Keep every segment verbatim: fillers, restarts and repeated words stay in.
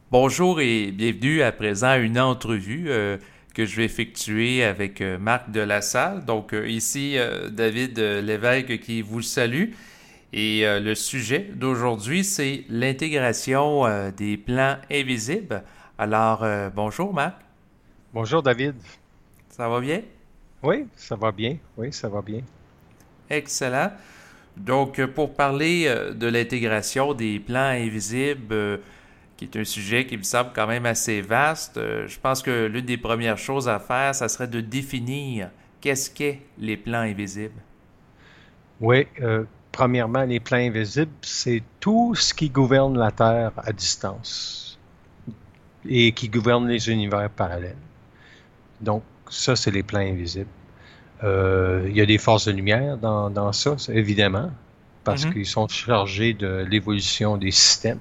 Bonjour et bienvenue à présent à une entrevue euh, que je vais effectuer avec euh, Marc de la Salle. Donc euh, ici, euh, David euh, Lévesque qui vous salue. Et euh, le sujet d'aujourd'hui, c'est l'intégration euh, des plans invisibles. Alors, euh, bonjour Marc, Bonjour David. ça va bien? Oui, ça va bien. Oui, ça va bien. Excellent. Donc, euh, pour parler euh, de l'intégration des plans invisibles, euh, qui est un sujet qui me semble quand même assez vaste. Euh, je pense que l'une des premières choses à faire, ça serait de définir qu'est-ce qu'est les plans invisibles. Oui, euh, premièrement, les plans invisibles, c'est tout ce qui gouverne la Terre à distance et qui gouverne les univers parallèles. Donc, ça, c'est les plans invisibles. Euh, il y a des forces de lumière dans, dans ça, évidemment, parce Mhm. qu'ils sont chargés de l'évolution des systèmes.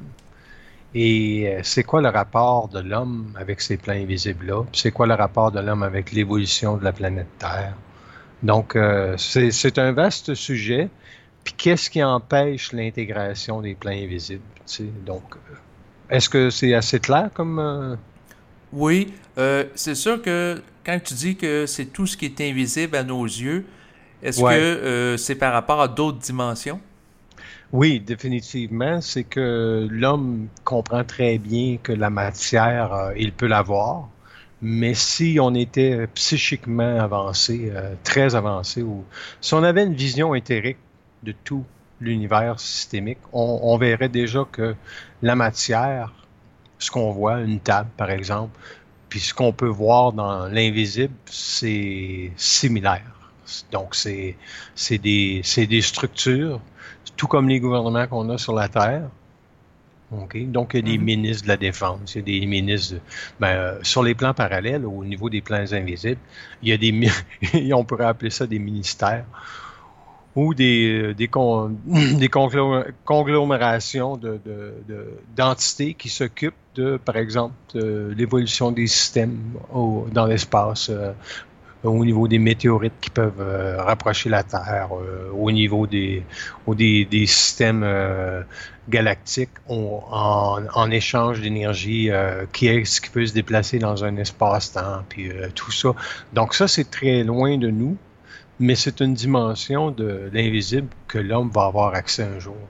Et euh, c'est quoi le rapport de l'homme avec ces plans invisibles-là? C'est quoi le rapport de l'homme avec l'évolution de la planète Terre? Donc, euh, c'est, c'est un vaste sujet. Puis qu'est-ce qui empêche l'intégration des plans invisibles? Tu sais? Donc, est-ce que c'est assez clair comme... euh, Oui, euh, c'est sûr que quand tu dis que c'est tout ce qui est invisible à nos yeux, est-ce que Ouais, euh, c'est par rapport à d'autres dimensions? oui, définitivement. C'est que l'homme comprend très bien que la matière, euh, il peut l'avoir. Mais si on était psychiquement avancé, euh, très avancé, ou si on avait une vision éthérique de tout l'univers systémique, on, on verrait déjà que la matière, ce qu'on voit, une table par exemple, puis ce qu'on peut voir dans l'invisible, c'est similaire. Donc, c'est c'est des, c'est des structures, tout comme les gouvernements qu'on a sur la Terre. OK? Donc, il y a des Mhm. ministres de la Défense, il y a des ministres, de- ben, euh, sur les plans parallèles, au niveau des plans invisibles, il y a des, mi- on pourrait appeler ça des ministères ou des, des, con- des conglom- conglomérations de, de- de- d'entités qui s'occupent de, par exemple, de l'évolution des systèmes au- dans l'espace, euh, au niveau des météorites qui peuvent euh, rapprocher la Terre, euh, au niveau des, au des, des systèmes euh, galactiques on- en, en échange d'énergie, euh, qui est-ce qui peut se déplacer dans un espace-temps, puis euh, tout ça. Donc ça, c'est très loin de nous, mais c'est une dimension de l'invisible que l'homme va avoir accès un jour.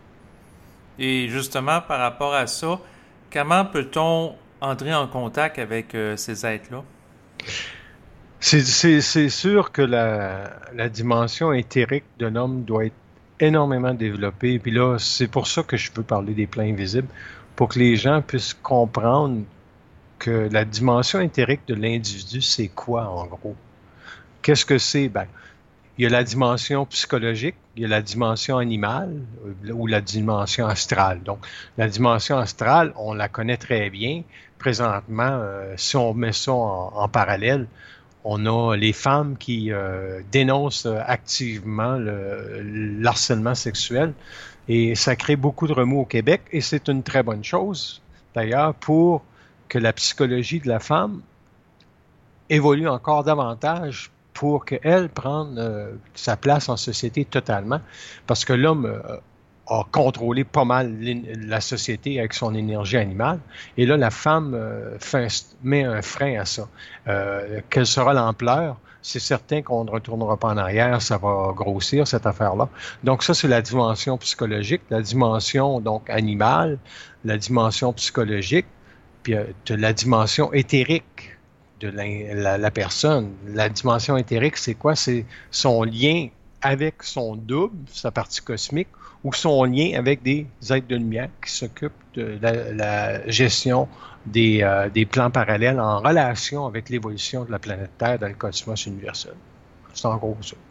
Et justement, par rapport à ça, comment peut-on entrer en contact avec euh, ces êtres-là? C'est, c'est, c'est sûr que la, la dimension éthérique de l'homme doit être énormément développée. Puis là, c'est pour ça que je veux parler des plans invisibles, pour que les gens puissent comprendre que la dimension éthérique de l'individu, c'est quoi en gros? Qu'est-ce que c'est? Ben, il y a la dimension psychologique, il y a la dimension animale euh, ou la dimension astrale. Donc, la dimension astrale, on la connaît très bien. Présentement, euh, si on met ça en, en parallèle, on a les femmes qui euh, dénoncent euh, activement le, l'harcèlement sexuel et ça crée beaucoup de remous au Québec et c'est une très bonne chose d'ailleurs pour que la psychologie de la femme évolue encore davantage pour qu'elle prenne euh, sa place en société totalement parce que l'homme euh, a contrôlé pas mal la société avec son énergie animale. Et là, la femme euh, fait un- met un frein à ça. Euh, quelle sera l'ampleur? C'est certain qu'on ne retournera pas en arrière, ça va grossir cette affaire-là. Donc ça, c'est la dimension psychologique, la dimension donc animale, la dimension psychologique, puis euh, la dimension éthérique de la, la, la personne. La dimension éthérique, c'est quoi? C'est son lien avec son double, sa partie cosmique, ou son lien avec des êtres de lumière qui s'occupent de la, la gestion des, euh, des plans parallèles en relation avec l'évolution de la planète Terre dans le cosmos universel. C'est en gros ça.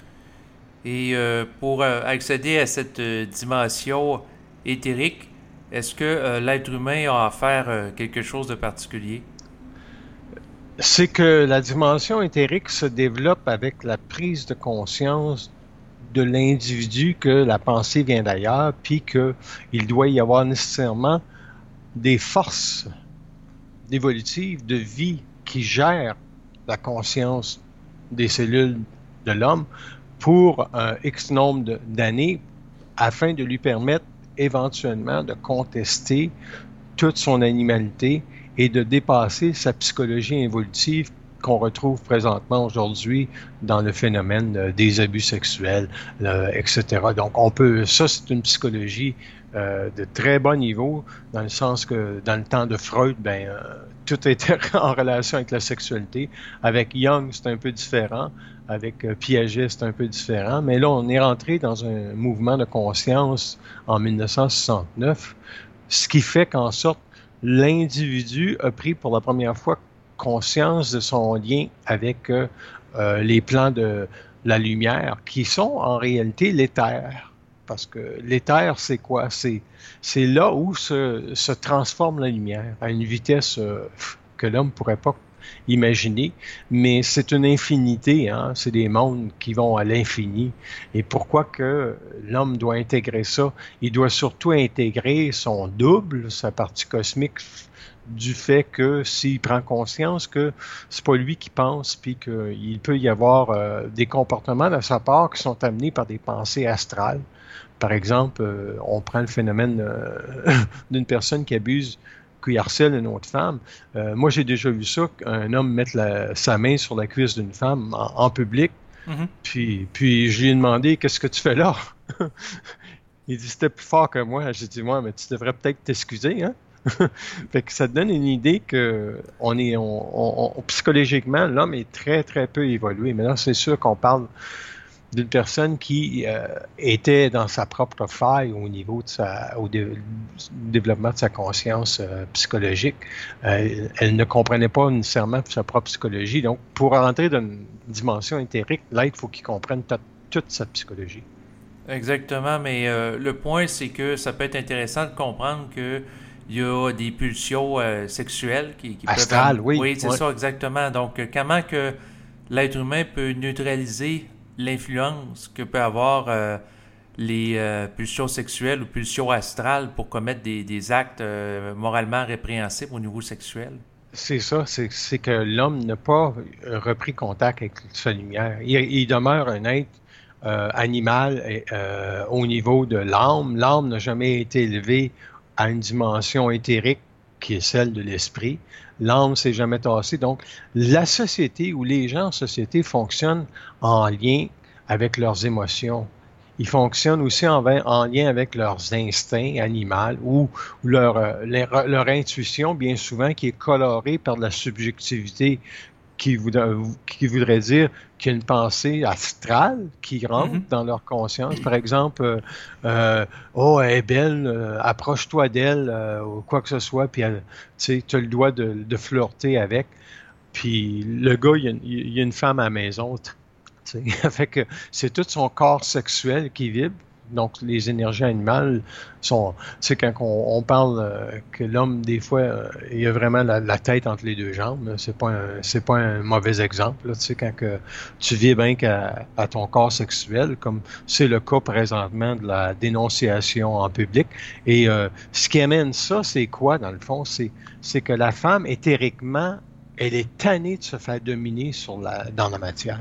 Et euh, pour euh, accéder à cette euh, dimension éthérique, est-ce que euh, l'être humain a à faire euh, quelque chose de particulier? C'est que la dimension éthérique se développe avec la prise de conscience de l'individu que la pensée vient d'ailleurs, puis qu'il doit y avoir nécessairement des forces évolutives de vie qui gèrent la conscience des cellules de l'homme pour un X nombre d'années afin de lui permettre éventuellement de contester toute son animalité et de dépasser sa psychologie évolutive qu'on retrouve présentement aujourd'hui dans le phénomène euh, des abus sexuels, euh, et cetera. Donc, on peut, ça, c'est une psychologie euh, de très bon niveau, dans le sens que dans le temps de Freud, ben, euh, tout était en relation avec la sexualité. Avec Jung, c'est un peu différent. Avec euh, Piaget, c'est un peu différent. Mais là, on est rentré dans un mouvement de conscience en dix-neuf cent soixante-neuf, ce qui fait qu'en sorte, l'individu a pris pour la première fois conscience de son lien avec euh, euh, les plans de la lumière, qui sont en réalité l'éther. Parce que l'éther, c'est quoi? C'est, c'est là où se, se transforme la lumière, à une vitesse euh, que l'homme ne pourrait pas imaginer, mais c'est une infinité, hein? C'est des mondes qui vont à l'infini. Et pourquoi que l'homme doit intégrer ça? Il doit surtout intégrer son double, sa partie cosmique, du fait que s'il prend conscience que c'est pas lui qui pense, puis qu'il peut y avoir euh, des comportements de sa part qui sont amenés par des pensées astrales. Par exemple, euh, on prend le phénomène euh, d'une personne qui abuse, qui harcèle une autre femme. Euh, moi, j'ai déjà vu ça, un homme mettre la, sa main sur la cuisse d'une femme en, en public, mm-hmm. puis, puis je lui ai demandé « Qu'est-ce que tu fais là? » Il dit « C'était plus fort que moi. » J'ai dit « Moi, mais tu devrais peut-être t'excuser, hein? » Fait que ça te donne une idée que on est, on, on, psychologiquement, l'homme est très, très peu évolué. Mais là, c'est sûr qu'on parle d'une personne qui euh, était dans sa propre faille au niveau de sa, au dé, développement de sa conscience euh, psychologique. Euh, elle ne comprenait pas nécessairement sa propre psychologie. Donc, pour rentrer dans une dimension éthérique, l'être, il faut qu'il comprenne t- toute sa psychologie. Exactement, mais euh, le point, c'est que ça peut être intéressant de comprendre que il y a des pulsions euh, sexuelles qui, qui Astral, peuvent... oui. Oui, c'est ouais. ça, exactement. Donc, comment que l'être humain peut neutraliser l'influence que peut avoir euh, les euh, pulsions sexuelles ou pulsions astrales pour commettre des, des actes euh, moralement répréhensibles au niveau sexuel? C'est ça, c'est, c'est que l'homme n'a pas repris contact avec sa lumière. Il, il demeure un être euh, animal et, euh, au niveau de l'âme. L'âme n'a jamais été élevée à une dimension éthérique qui est celle de l'esprit. L'âme s'est jamais tassée. Donc, la société ou les gens en société fonctionnent en lien avec leurs émotions. Ils fonctionnent aussi en, en lien avec leurs instincts animaux ou, ou leur, leur, leur intuition, bien souvent, qui est colorée par de la subjectivité, qui voudrait, qui voudrait dire qu'il y a une pensée astrale qui rentre mm-hmm. dans leur conscience. Par exemple, euh, euh, oh, elle est belle, euh, approche-toi d'elle, euh, ou quoi que ce soit, puis tu sais, tu as le droit de, de flirter avec. Puis le gars, il y a, il y a une femme à la maison. Fait que c'est tout son corps sexuel qui vibre. Donc, les énergies animales sont... Tu sais, quand on, on parle euh, que l'homme, des fois, euh, il a vraiment la, la tête entre les deux jambes, là. C'est pas un, c'est pas un mauvais exemple, là. Tu sais, quand que tu vibres bien qu'à à ton corps sexuel, comme c'est le cas présentement de la dénonciation en public. Et euh, ce qui amène ça, c'est quoi, dans le fond? C'est, c'est que la femme, éthériquement, elle est tannée de se faire dominer sur la, dans la matière.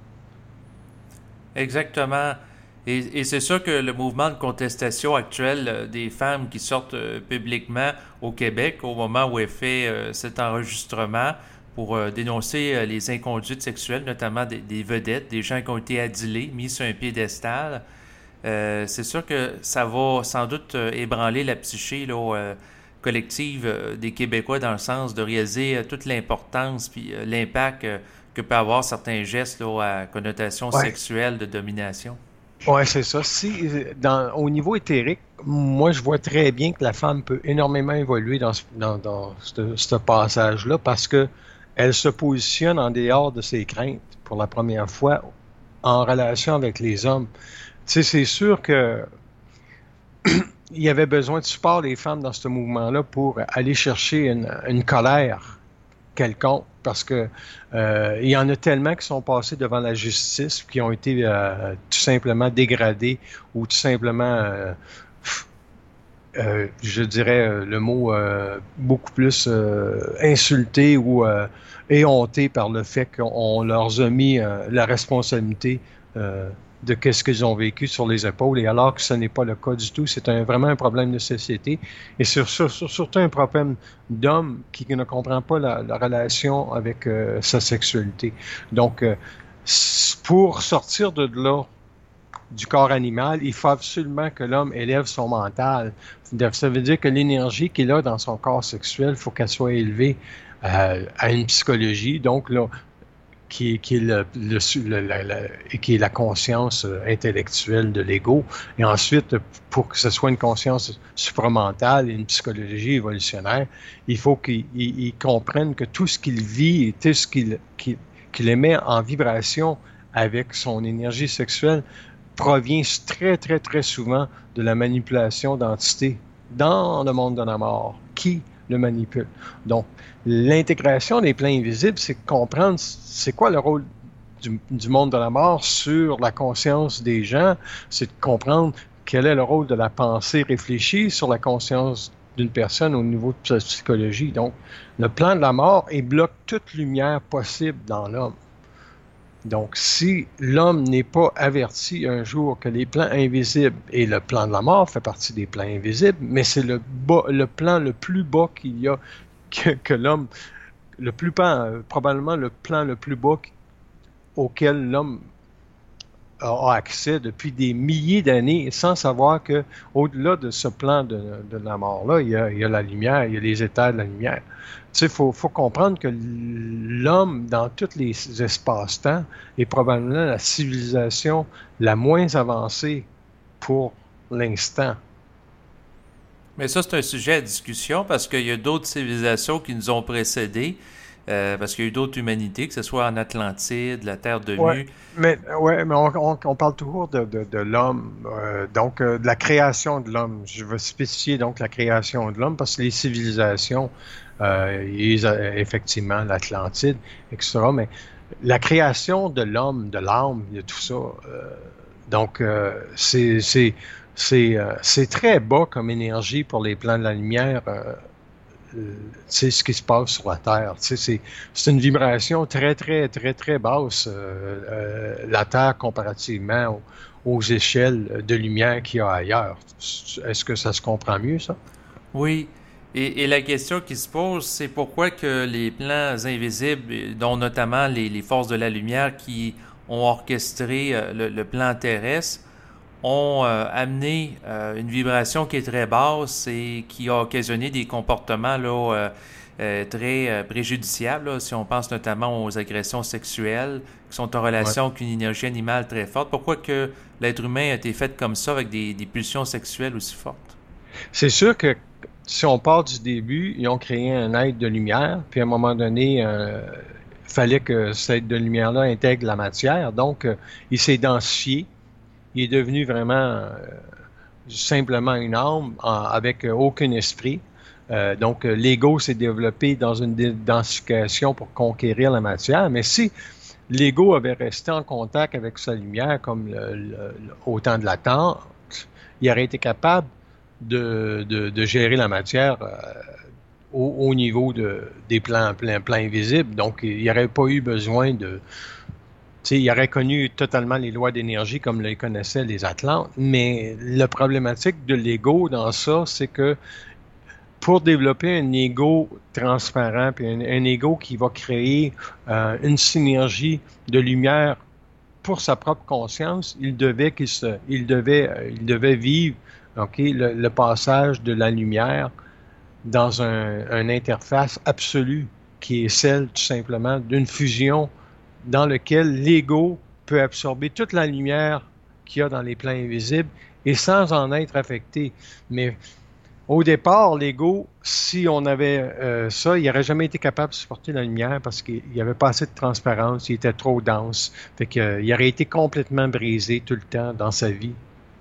Exactement. Et, et c'est sûr que le mouvement de contestation actuel euh, des femmes qui sortent euh, publiquement au Québec au moment où est fait euh, cet enregistrement pour euh, dénoncer euh, les inconduites sexuelles, notamment des, des vedettes, des gens qui ont été adulés, mis sur un piédestal, euh, c'est sûr que ça va sans doute euh, ébranler la psyché là, euh, collective euh, des Québécois dans le sens de réaliser euh, toute l'importance puis euh, l'impact euh, que peut avoir certains gestes là, à connotation ouais. sexuelle de domination. Oui, c'est ça. Si, dans, au niveau éthérique, moi, je vois très bien que la femme peut énormément évoluer dans ce, dans, dans ce, ce passage-là parce que elle se positionne en dehors de ses craintes pour la première fois en relation avec les hommes. Tu sais, c'est sûr que il y avait besoin de support des femmes dans ce mouvement-là pour aller chercher une, une colère quelconque, parce que euh, il y en a tellement qui sont passés devant la justice, qui ont été euh, tout simplement dégradés ou tout simplement, euh, euh, je dirais euh, le mot euh, beaucoup plus euh, insultés ou euh, éhontés par le fait qu'on leur a mis euh, la responsabilité euh, de qu'est-ce qu'ils ont vécu sur les épaules, et alors que ce n'est pas le cas du tout. C'est un, vraiment un problème de société, et sur, sur, sur, surtout un problème d'homme qui ne comprend pas la, la relation avec euh, sa sexualité. Donc, euh, pour sortir de là, du corps animal, il faut absolument que l'homme élève son mental. Ça veut dire que l'énergie qu'il a dans son corps sexuel, il faut qu'elle soit élevée euh, à une psychologie, donc là, qui, qui, est le, le, le, la, la, qui est la conscience intellectuelle de l'ego. Et ensuite, pour que ce soit une conscience supramentale et une psychologie évolutionnaire, il faut qu'il il, il comprenne que tout ce qu'il vit et tout ce qu'il, qu'il, qu'il émet en vibration avec son énergie sexuelle provient très, très, très souvent de la manipulation d'entités dans le monde de la mort qui le manipule. Donc, l'intégration des plans invisibles, c'est comprendre c'est quoi le rôle du, du monde de la mort sur la conscience des gens, c'est de comprendre quel est le rôle de la pensée réfléchie sur la conscience d'une personne au niveau de sa psychologie. Donc, le plan de la mort, il bloque toute lumière possible dans l'homme. Donc, si l'homme n'est pas averti un jour que les plans invisibles, et le plan de la mort fait partie des plans invisibles, mais c'est le, bas, le plan le plus bas qu'il y a, que, que l'homme, le plus bas, probablement le plan le plus bas auquel l'homme a accès depuis des milliers d'années, sans savoir que au-delà de ce plan de, de la mort-là, il y, a, il y a la lumière, il y a les états de la lumière. Tu sais, il faut, faut comprendre que l'homme, dans tous les espaces-temps, est probablement la civilisation la moins avancée pour l'instant. Mais ça, c'est un sujet à discussion parce qu'il y a d'autres civilisations qui nous ont précédés. Euh, parce qu'il y a eu d'autres humanités, que ce soit en Atlantide, la Terre de ouais, Nu. Mais, ouais, mais on, on, on parle toujours de, de, de l'homme, euh, donc euh, de la création de l'homme. Je veux spécifier donc la création de l'homme parce que les civilisations, euh, ils, effectivement, l'Atlantide, et cetera. Mais la création de l'homme, de l'âme, de tout ça, euh, donc euh, c'est, c'est, c'est, euh, c'est très bas comme énergie pour les plans de la lumière. Euh, Euh, tu sais, ce qui se passe sur la Terre. Tu sais, c'est, c'est une vibration très, très, très, très basse, euh, euh, la Terre, comparativement aux, aux échelles de lumière qu'il y a ailleurs. Est-ce que ça se comprend mieux, ça? Oui. Et, et la question qui se pose, c'est pourquoi que les plans invisibles, dont notamment les, les forces de la lumière qui ont orchestré euh, le, le plan terrestre, ont euh, amené euh, une vibration qui est très basse et qui a occasionné des comportements là, euh, euh, très euh, préjudiciables, là, si on pense notamment aux agressions sexuelles qui sont en relation ouais. avec une énergie animale très forte. Pourquoi que l'être humain a été fait comme ça avec des, des pulsions sexuelles aussi fortes? C'est sûr que si on part du début, ils ont créé un être de lumière, puis à un moment donné, euh, il fallait que cet être de lumière-là intègre la matière, donc euh, il s'est densifié. Il est devenu vraiment euh, simplement une âme en, avec euh, aucun esprit. Euh, donc, euh, l'ego s'est développé dans une densification pour conquérir la matière. Mais si l'ego avait resté en contact avec sa lumière, comme le, le, le, au temps de l'attente, il aurait été capable de, de, de gérer la matière euh, au, au niveau de, des plans, plans, plans invisibles. Donc, il n'y aurait pas eu besoin de... T'sais, il aurait connu totalement les lois d'énergie comme les connaissaient les Atlantes, mais la problématique de l'ego dans ça, c'est que pour développer un ego transparent, puis un, un ego qui va créer euh, une synergie de lumière pour sa propre conscience, il devait qu'il se, il devait, euh, il devait vivre, ok, le, le passage de la lumière dans un, une interface absolue qui est celle tout simplement d'une fusion dans lequel l'ego peut absorber toute la lumière qu'il y a dans les plans invisibles et sans en être affecté. Mais au départ, l'ego, si on avait euh, ça, il n'aurait jamais été capable de supporter la lumière parce qu'il n'y avait pas assez de transparence, il était trop dense. Fait que, euh, il aurait été complètement brisé tout le temps dans sa vie.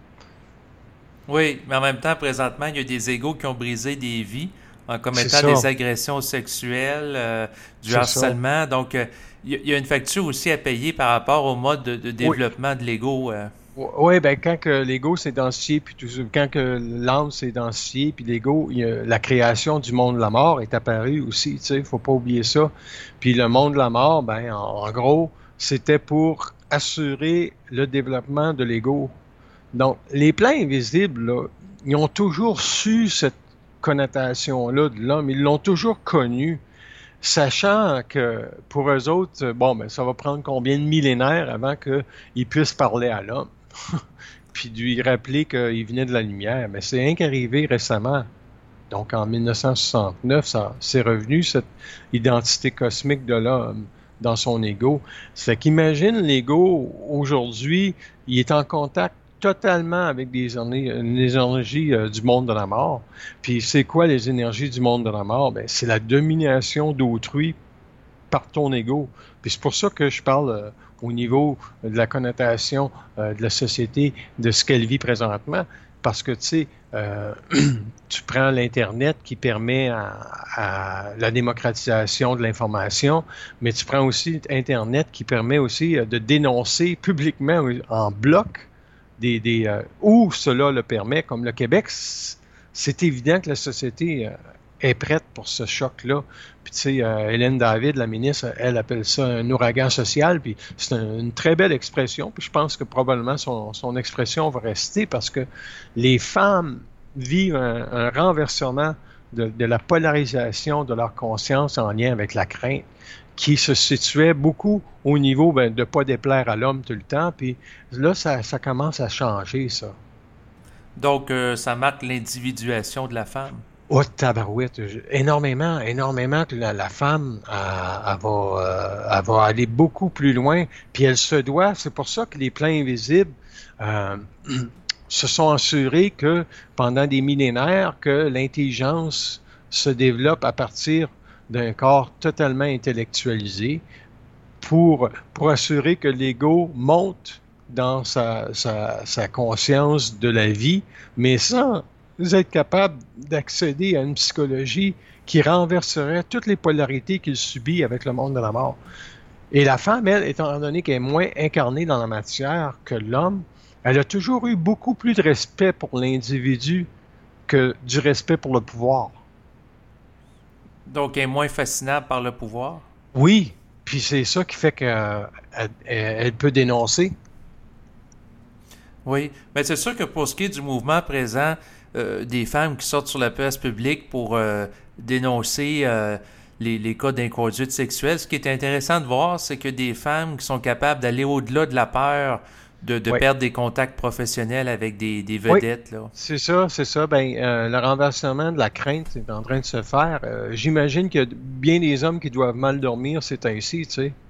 Oui, mais en même temps, présentement, il y a des égos qui ont brisé des vies en commettant des agressions sexuelles, euh, du C'est harcèlement. Ça. Donc, euh, il y a une facture aussi à payer par rapport au mode de, de développement oui. de l'ego. Euh. Oui, bien, quand que l'ego s'est densifié, puis tout ça, quand que l'âme s'est densifiée, puis l'ego, il y a, la création du monde de la mort est apparue aussi, tu sais, il ne faut pas oublier ça. Puis le monde de la mort, ben, en, en gros, c'était pour assurer le développement de l'ego. Donc, les plans invisibles, là, ils ont toujours su cette connotation-là de l'homme. Ils l'ont toujours connu, sachant que pour eux autres, bon, ben, ça va prendre combien de millénaires avant qu'ils puissent parler à l'homme, puis lui rappeler qu'il venait de la lumière. Mais c'est rien qu'arrivé récemment. Donc, en mille neuf cent soixante-neuf, ça, c'est revenu, cette identité cosmique de l'homme dans son ego. C'est qu'imagine l'ego, aujourd'hui, il est en contact totalement avec des, les énergies euh, du monde de la mort. Puis c'est quoi les énergies du monde de la mort? Ben, c'est la domination d'autrui par ton ego. Puis c'est pour ça que je parle euh, au niveau de la connotation euh, de la société, de ce qu'elle vit présentement. Parce que, tu sais, euh, tu prends l'Internet qui permet à, à la démocratisation de l'information, mais tu prends aussi Internet qui permet aussi de dénoncer publiquement en bloc des, des euh, où cela le permet, comme le Québec. C'est évident que la société euh, est prête pour ce choc-là. Puis tu sais, euh, Hélène David, la ministre, elle appelle ça un ouragan social, puis c'est un, une très belle expression, puis je pense que probablement son, son expression va rester parce que les femmes vivent un, un renversement de, de la polarisation de leur conscience en lien avec la crainte, qui se situait beaucoup au niveau ben, de ne pas déplaire à l'homme tout le temps, puis là, ça, ça commence à changer, ça. Donc, euh, ça marque l'individuation de la femme. Oh, tabarouette, énormément, énormément que la, la femme, elle, elle, va, euh, elle va aller beaucoup plus loin, puis elle se doit, c'est pour ça que les plans invisibles euh, se sont assurés que pendant des millénaires, que l'intelligence se développe à partir d'un corps totalement intellectualisé pour, pour assurer que l'ego monte dans sa, sa, sa conscience de la vie, mais sans vous êtes capable d'accéder à une psychologie qui renverserait toutes les polarités qu'il subit avec le monde de la mort. Et la femme, elle, étant donné qu'elle est moins incarnée dans la matière que l'homme, elle a toujours eu beaucoup plus de respect pour l'individu que du respect pour le pouvoir. Donc, elle est moins fascinable par le pouvoir? Oui, puis c'est ça qui fait qu'elle elle peut dénoncer. Oui, mais c'est sûr que pour ce qui est du mouvement présent, Euh, des femmes qui sortent sur la place publique pour euh, dénoncer euh, les, les cas d'inconduite sexuelle. Ce qui est intéressant de voir, c'est que des femmes qui sont capables d'aller au-delà de la peur de, de oui. perdre des contacts professionnels avec des, des vedettes. Oui, là. c'est ça, c'est ça. Ben, euh, le renversement de la crainte est en train de se faire. Euh, j'imagine qu'il y a bien des hommes qui doivent mal dormir ces temps-ci, tu sais.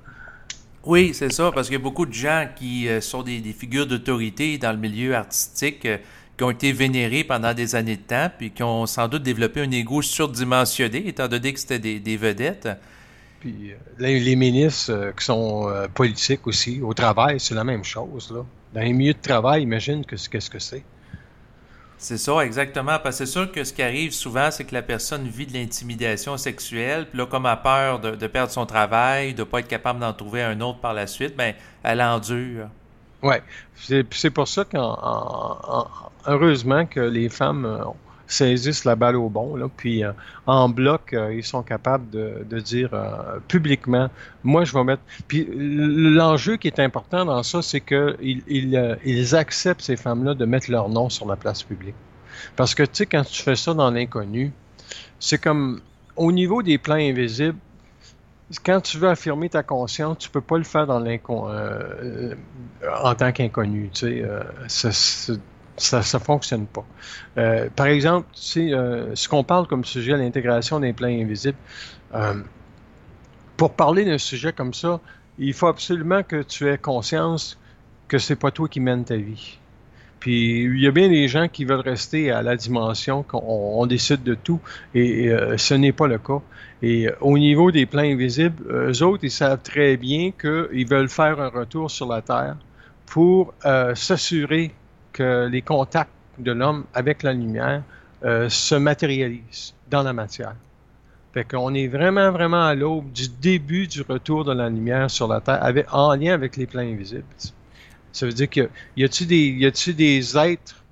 Oui, c'est ça, parce qu'il y a beaucoup de gens qui euh, sont des, des figures d'autorité dans le milieu artistique, euh, qui ont été vénérés pendant des années de temps, puis qui ont sans doute développé un ego surdimensionné, étant donné que c'était des, des vedettes. Puis euh, les, les ministres euh, qui sont euh, politiques aussi, au travail, c'est la même chose, là. Dans les milieux de travail, imagine que, qu'est-ce que c'est. C'est ça, exactement. Parce que c'est sûr que ce qui arrive souvent, c'est que la personne vit de l'intimidation sexuelle, puis là, comme elle a peur de, de perdre son travail, de ne pas être capable d'en trouver un autre par la suite, ben elle endure. Oui, c'est, c'est pour ça qu'en en, en, heureusement que les femmes euh, saisissent la balle au bon, là, puis euh, en bloc, euh, ils sont capables de, de dire euh, publiquement, moi je vais mettre... Puis l'enjeu qui est important dans ça, c'est qu'ils ils, euh, ils acceptent, ces femmes-là, de mettre leur nom sur la place publique. Parce que, tu sais, quand tu fais ça dans l'inconnu, c'est comme, au niveau des plans invisibles, quand tu veux affirmer ta conscience, tu peux pas le faire dans l'incon euh, en tant qu'inconnu. Tu sais, euh, ça, ça, ça fonctionne pas. Euh, par exemple, tu sais, euh, ce qu'on parle comme sujet, l'intégration des plans invisibles. Euh, pour parler d'un sujet comme ça, il faut absolument que tu aies conscience que c'est pas toi qui mène ta vie. Puis il y a bien des gens qui veulent rester à la dimension qu'on on décide de tout, et, et euh, ce n'est pas le cas. Et euh, au niveau des plans invisibles, eux autres, ils savent très bien qu'ils veulent faire un retour sur la Terre pour euh, s'assurer que les contacts de l'homme avec la lumière euh, se matérialisent dans la matière. Fait qu'on est vraiment, vraiment à l'aube du début du retour de la lumière sur la Terre, avec, en lien avec les plans invisibles. Ça veut dire que y a-t-il des, y a-t-il des êtres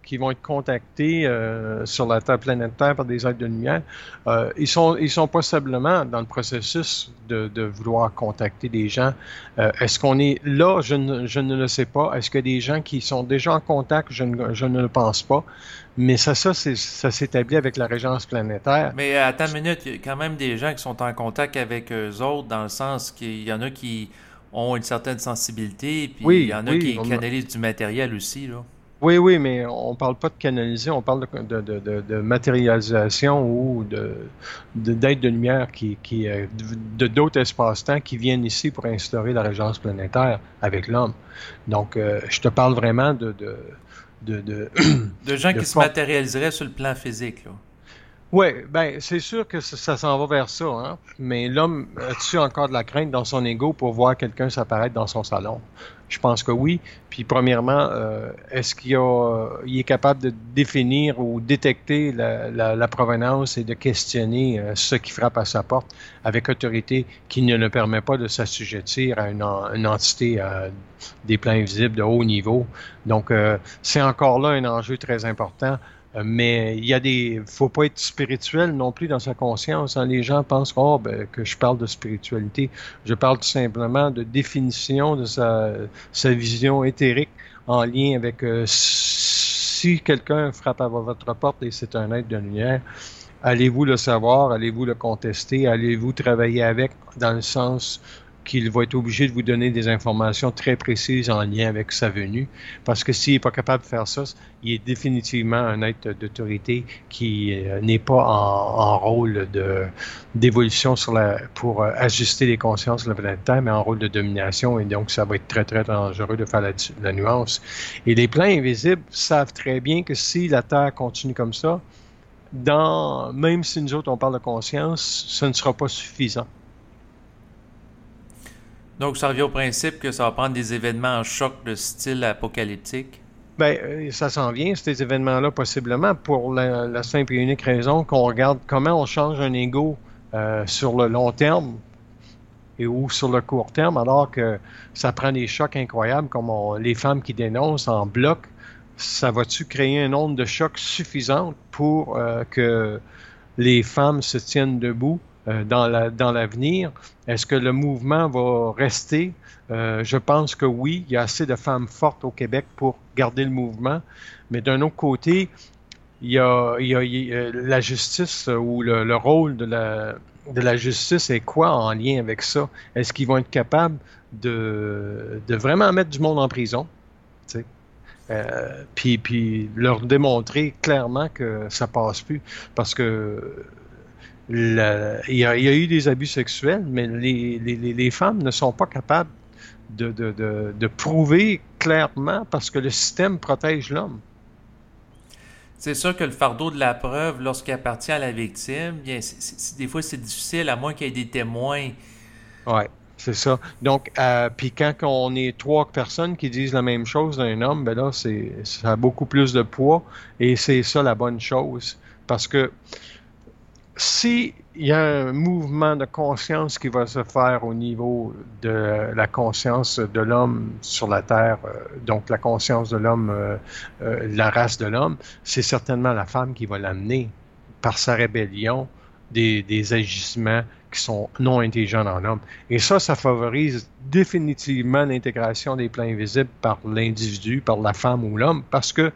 qui vont être contactés euh, sur la Terre, planète Terre par des êtres de lumière, euh, ils sont, ils sont possiblement dans le processus de, de vouloir contacter des gens. Euh, est-ce qu'on est là? Je ne, je ne le sais pas. Est-ce qu'il y a des gens qui sont déjà en contact? Je ne, je ne le pense pas. Mais ça, ça, c'est, ça s'établit avec la régence planétaire. Mais attends une minute, il y a quand même des gens qui sont en contact avec eux autres, dans le sens qu'il y en a qui ont une certaine sensibilité, puis il y Oui, en a oui. qui On, canalisent du matériel aussi, là. oui, oui, mais on parle pas de canaliser, on parle de, de, de, de matérialisation ou de, de d'aide de lumière qui, qui euh, de d'autres espaces-temps qui viennent ici pour instaurer la régence planétaire avec l'homme. Donc, euh, je te parle vraiment de de de de, De gens de qui se for- matérialiseraient sur le plan physique, là. Oui, ben c'est sûr que ça, ça s'en va vers ça, hein. Mais l'homme a-tu encore de la crainte dans son ego pour voir quelqu'un s'apparaître dans son salon? Je pense que oui. Puis premièrement, euh, est-ce qu'il a, il est capable de définir ou détecter la, la, la provenance et de questionner euh, ce qui frappe à sa porte avec autorité qui ne le permet pas de s'assujettir à une, en- une entité à des plans invisibles de haut niveau. Donc, euh, c'est encore là un enjeu très important. Euh, Mais il y a des, faut pas être spirituel non plus dans sa conscience, hein. Les gens pensent oh, ben, que je parle de spiritualité. Je parle tout simplement de définition de sa, sa vision éthérique en lien avec euh, si quelqu'un frappe à votre porte et c'est un être de lumière, allez-vous le savoir, allez-vous le contester, allez-vous travailler avec dans le sens qu'il va être obligé de vous donner des informations très précises en lien avec sa venue. Parce que s'il n'est pas capable de faire ça, il est définitivement un être d'autorité qui euh, n'est pas en, en rôle de, d'évolution sur la, pour euh, ajuster les consciences sur la planète Terre, mais en rôle de domination. Et donc, ça va être très, très dangereux de faire la, la nuance. Et les plans invisibles savent très bien que si la Terre continue comme ça, dans, même si nous autres on parle de conscience, ce ne sera pas suffisant. Donc, ça revient au principe que ça va prendre des événements en choc de style apocalyptique. Ben, euh, ça s'en vient, ces événements-là, possiblement, pour la, la simple et unique raison qu'on regarde comment on change un ego euh, sur le long terme et ou sur le court terme, alors que ça prend des chocs incroyables, comme on- les femmes qui dénoncent en bloc. Ça va-tu créer un nombre de chocs suffisant pour euh, que les femmes se tiennent debout euh, dans la, dans l'avenir? Est-ce que le mouvement va rester? Euh, je pense que oui, il y a assez de femmes fortes au Québec pour garder le mouvement, mais d'un autre côté, il y a, il y a- il y a- la justice euh, ou le, le rôle de la, de la justice est quoi en lien avec ça? Est-ce qu'ils vont être capables de, de vraiment mettre du monde en prison? Tu sais? Euh, puis, puis leur démontrer clairement que ça passe plus. Parce que la- il y a, il y a eu des abus sexuels, mais les, les, les les femmes ne sont pas capables de, de, de, de prouver clairement parce que le système protège l'homme. C'est sûr que le fardeau de la preuve, lorsqu'il appartient à la victime, bien, c'est- c'est- des fois c'est difficile, à moins qu'il y ait des témoins. Ouais, c'est ça. Donc, euh, puis quand on est trois personnes qui disent la même chose d'un homme, ben là, c'est, ça a beaucoup plus de poids et c'est ça la bonne chose. Parce que si il y a un mouvement de conscience qui va se faire au niveau de la conscience de l'homme sur la Terre, euh, donc la conscience de l'homme, euh, euh, la race de l'homme, c'est certainement la femme qui va l'amener par sa rébellion des, des agissements qui sont non intelligents dans l'homme. Et ça, ça favorise définitivement l'intégration des plans invisibles par l'individu, par la femme ou l'homme, parce que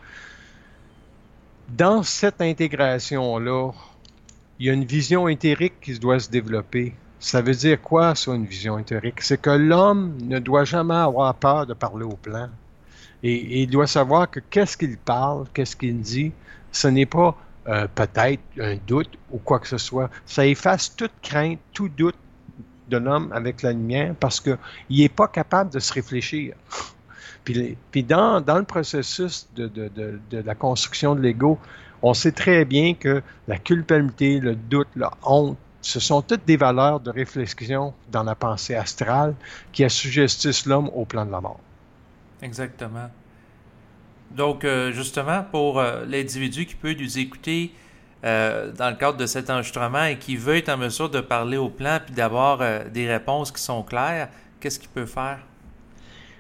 dans cette intégration-là, il y a une vision éthérique qui doit se développer. Ça veut dire quoi, ça, une vision éthérique? C'est que l'homme ne doit jamais avoir peur de parler au plan. Et, et il doit savoir que qu'est-ce qu'il parle, qu'est-ce qu'il dit, ce n'est pas euh, peut-être un doute ou quoi que ce soit. Ça efface toute crainte, tout doute de l'homme avec la lumière parce qu'il n'est pas capable de se réfléchir. Puis, puis dans, dans le processus de, de, de, de la construction de l'ego, on sait très bien que la culpabilité, le doute, la honte, ce sont toutes des valeurs de réflexion dans la pensée astrale qui assujettissent l'homme au plan de la mort. Exactement. Donc, euh, justement, pour euh, l'individu qui peut nous écouter euh, dans le cadre de cet enregistrement et qui veut être en mesure de parler au plan puis d'avoir euh, des réponses qui sont claires, qu'est-ce qu'il peut faire?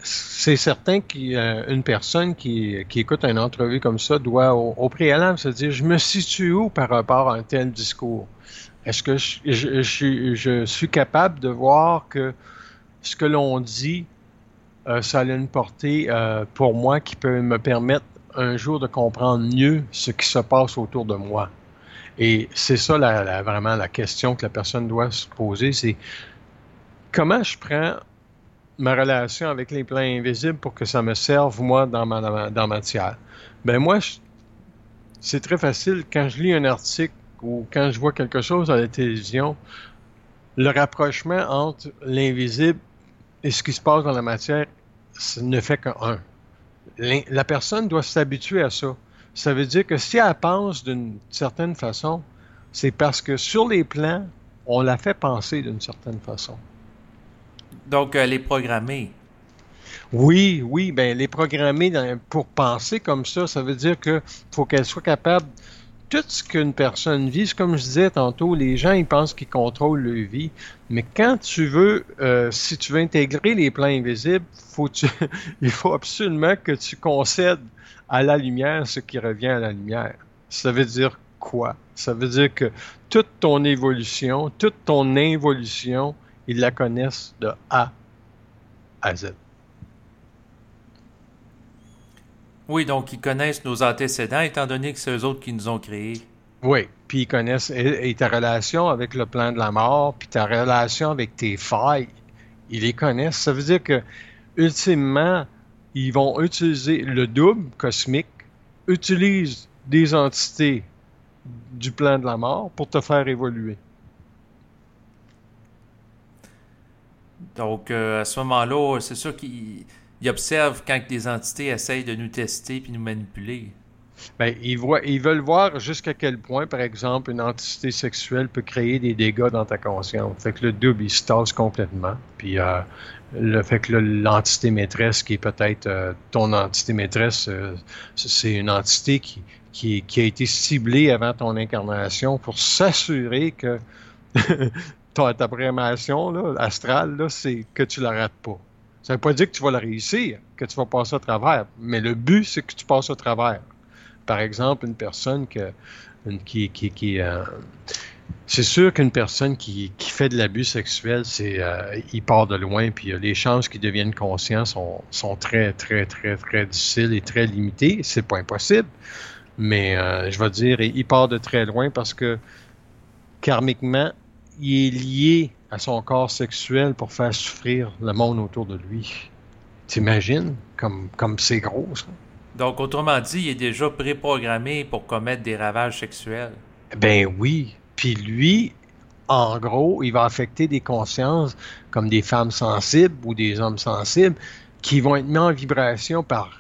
c'est certain qu'une personne qui, qui écoute une entrevue comme ça doit au, au préalable se dire, je me situe où par rapport à un tel discours? Est-ce que je, je, je, je suis capable de voir que ce que l'on dit, euh, ça a une portée euh, pour moi qui peut me permettre un jour de comprendre mieux ce qui se passe autour de moi? Et c'est ça la, la, vraiment la question que la personne doit se poser, c'est comment je prends ma relation avec les plans invisibles pour que ça me serve, moi, dans ma, dans ma, dans ma matière. Ben moi, je, c'est très facile. Quand je lis un article ou quand je vois quelque chose à la télévision, le rapprochement entre l'invisible et ce qui se passe dans la matière ne fait qu'un. La personne doit s'habituer à ça. Ça veut dire que si elle pense d'une certaine façon, c'est parce que sur les plans, on la fait penser d'une certaine façon. Donc, euh, les programmer. Oui, oui, ben les programmer dans, pour penser comme ça, ça veut dire que faut qu'elle soit capable. Tout ce qu'une personne vit, c'est comme je disais tantôt, les gens ils pensent qu'ils contrôlent leur vie, mais quand tu veux, euh, si tu veux intégrer les plans invisibles, faut tu, il faut absolument que tu concèdes à la lumière ce qui revient à la lumière. Ça veut dire quoi? Ça veut dire que toute ton évolution, toute ton involution, ils la connaissent de A à Z. Oui, donc ils connaissent nos antécédents, étant donné que c'est eux autres qui nous ont créés. Oui, puis ils connaissent et, et ta relation avec le plan de la mort, puis ta relation avec tes failles, ils les connaissent. Ça veut dire que, ultimement, ils vont utiliser le double cosmique, utilise des entités du plan de la mort pour te faire évoluer. Donc, euh, à ce moment-là, c'est sûr qu'ils ils observent quand des entités essayent de nous tester puis nous manipuler. Ben, ils, voient, ils veulent voir jusqu'à quel point, par exemple, une entité sexuelle peut créer des dégâts dans ta conscience. Fait que le double, il se tasse complètement. Puis euh, le fait que l'entité maîtresse, qui est peut-être euh, ton entité maîtresse, euh, c'est une entité qui, qui, qui a été ciblée avant ton incarnation pour s'assurer que ta, ta programmation là, astrale, là, c'est que tu la rates pas. Ça ne veut pas dire que tu vas la réussir, que tu vas passer à travers, mais le but, c'est que tu passes à travers. Par exemple, une personne que, une, qui, qui, qui euh, c'est sûr qu'une personne qui, qui fait de l'abus sexuel, c'est, euh, il part de loin, puis euh, les chances qu'il devienne conscient sont, sont très, très, très, très difficiles et très limitées. C'est pas impossible, mais euh, je vais dire, il part de très loin parce que karmiquement, il est lié à son corps sexuel pour faire souffrir le monde autour de lui. T'imagines comme, comme c'est gros, ça? Donc, autrement dit, il est déjà préprogrammé pour commettre des ravages sexuels. Ben oui. Puis lui, en gros, il va affecter des consciences comme des femmes sensibles ou des hommes sensibles qui vont être mis en vibration par,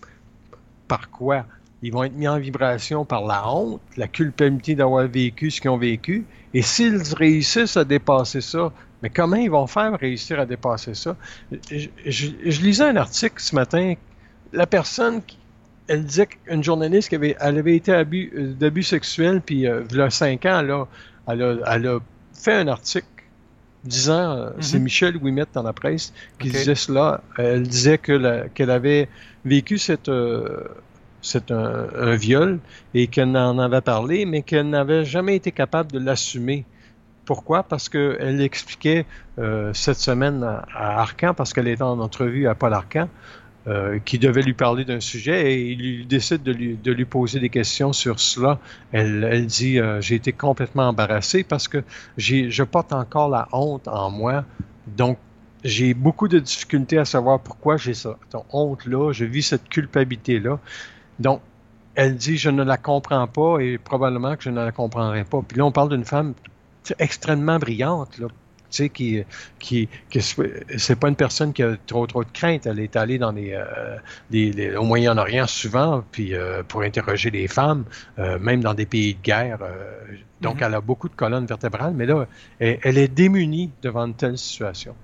par quoi? Ils vont être mis en vibration par la honte, la culpabilité d'avoir vécu ce qu'ils ont vécu. Et s'ils réussissent à dépasser ça, mais comment ils vont faire réussir à dépasser ça? Je, je, je lisais un article ce matin. La personne, elle disait qu'une journaliste qui avait, elle avait été abus, d'abus sexuels, puis euh, il y a cinq ans, là, elle, a, elle a fait un article disant, euh, mm-hmm. c'est Michel Ouimet dans la presse, qui okay. disait cela. Elle disait que la, qu'elle avait vécu cette... Euh, c'est un, un viol et qu'elle en avait parlé, mais qu'elle n'avait jamais été capable de l'assumer. Pourquoi? Parce qu'elle expliquait euh, cette semaine à, à Arcan, parce qu'elle était en entrevue à Paul Arcan, euh, qui devait lui parler d'un sujet et il lui décide de lui, de lui poser des questions sur cela. Elle, elle dit euh, « J'ai été complètement embarrassée parce que j'ai, je porte encore la honte en moi, donc j'ai beaucoup de difficultés à savoir pourquoi j'ai cette honte-là, je vis cette culpabilité-là. » Donc, elle dit, je ne la comprends pas et probablement que je ne la comprendrai pas. Puis là, on parle d'une femme extrêmement brillante, là, tu sais, qui, qui, qui c'est pas une personne qui a trop, trop de crainte. Elle est allée dans les, euh, les, les au Moyen-Orient souvent, puis euh, pour interroger les femmes, euh, même dans des pays de guerre. Euh, donc, mm-hmm. elle a beaucoup de colonnes vertébrales, mais là, elle, elle est démunie devant une telle situation.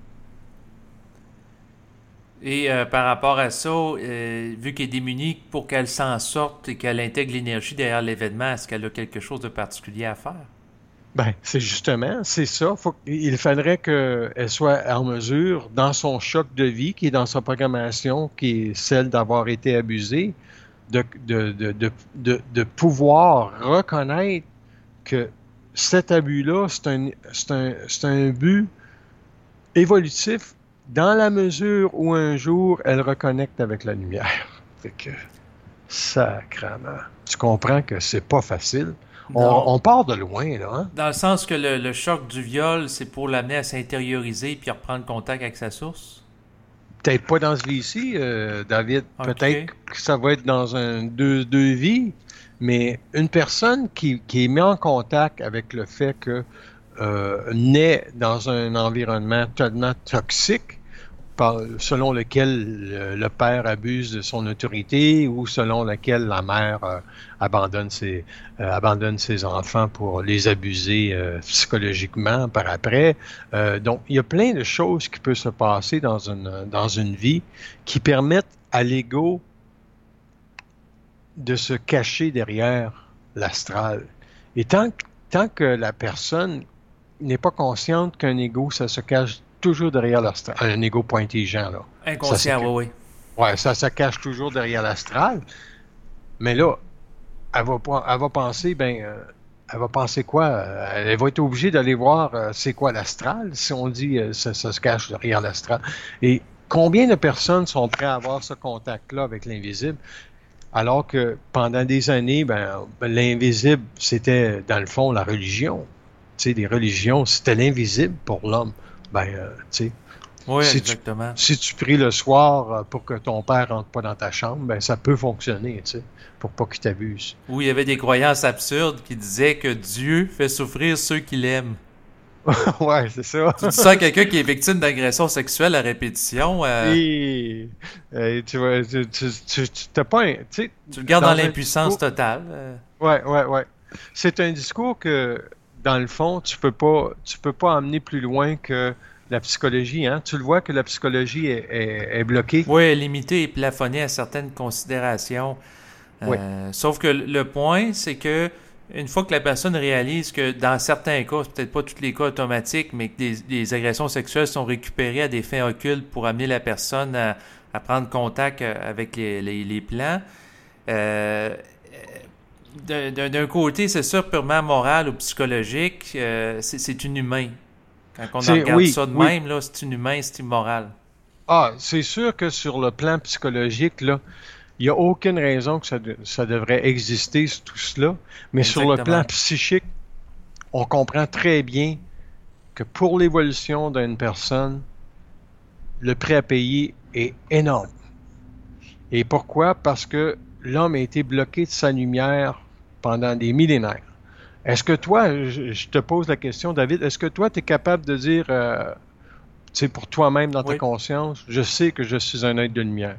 Et euh, par rapport à ça, euh, vu qu'elle est démunie, pour qu'elle s'en sorte et qu'elle intègre l'énergie derrière l'événement, est-ce qu'elle a quelque chose de particulier à faire? Ben, c'est justement, c'est ça. Faut, il faudrait qu'elle soit en mesure, dans son choc de vie, qui est dans sa programmation, qui est celle d'avoir été abusée, de, de, de, de, de, de pouvoir reconnaître que cet abus-là, c'est un, c'est un, c'est un but évolutif dans la mesure où un jour, elle reconnecte avec la lumière. Fait que, sacrément. Tu comprends que c'est pas facile. On, on part de loin, là. Hein? Dans le sens que le, le choc du viol, c'est pour l'amener à s'intérioriser puis à reprendre contact avec sa source? Peut-être pas dans ce vie-ci, euh, David. Okay. Peut-être que ça va être dans un deux, deux vies. Mais une personne qui, qui est mise en contact avec le fait que euh, naît dans un environnement totalement toxique, par, selon lequel le, le père abuse de son autorité ou selon lequel la mère euh, abandonne, ses, euh, abandonne ses enfants pour les abuser euh, psychologiquement par après. Euh, donc, il y a plein de choses qui peuvent se passer dans une, dans une vie qui permettent à l'ego de se cacher derrière l'astral. Et tant, tant que la personne n'est pas consciente qu'un ego, ça se cache toujours derrière l'astral. Un ego pas intelligent, là. Inconscient, oui, oui. Ouais, ça se cache toujours derrière l'astral. Mais là, elle va, elle va penser, ben, euh, elle va penser quoi? Elle va être obligée d'aller voir euh, c'est quoi l'astral, si on dit euh, ça, ça se cache derrière l'astral. Et combien de personnes sont prêtes à avoir ce contact-là avec l'invisible? Alors que pendant des années, ben, l'invisible, c'était, dans le fond, la religion. Tu sais, les religions, c'était l'invisible pour l'homme. Ben, euh, tu sais. Oui, si exactement. Tu, si tu pries le soir pour que ton père rentre pas dans ta chambre, ben, ça peut fonctionner, tu sais, pour pas qu'il t'abuse. Ou il y avait des croyances absurdes qui disaient que Dieu fait souffrir ceux qu'il aime. Ouais, c'est ça. Tu dis ça à quelqu'un qui est victime d'agression sexuelle à répétition. Euh... Et, et tu vois, tu, tu, tu, tu t'as pas un, tu sais, tu le gardes dans, dans l'impuissance discours... totale. Euh... Ouais, ouais, ouais. C'est un discours que, dans le fond, tu peux pas, tu peux pas amener plus loin que la psychologie, hein. Tu le vois que la psychologie est, est, est bloquée. Oui, elle est limitée et plafonnée à certaines considérations. Euh, oui. Sauf que le point, c'est que une fois que la personne réalise que dans certains cas, peut-être pas tous les cas automatiques, mais que des, des agressions sexuelles sont récupérées à des fins occultes pour amener la personne à, à prendre contact avec les, les, les plans, euh, d'un, d'un côté, c'est sûr, purement moral ou psychologique, euh, c'est, c'est inhumain. Quand on c'est, regarde oui, ça de oui. même, là, c'est inhumain, c'est immoral. Ah, c'est sûr que sur le plan psychologique, là, il n'y a aucune raison que ça, de, ça devrait exister, tout cela. Mais Exactement. Sur le plan psychique, on comprend très bien que pour l'évolution d'une personne, le prix à payer est énorme. Et pourquoi? Parce que l'homme a été bloqué de sa lumière pendant des millénaires. Est-ce que toi, je, je te pose la question, David, est-ce que toi, tu es capable de dire, euh, tu sais, pour toi-même dans ta oui. conscience, je sais que je suis un être de lumière?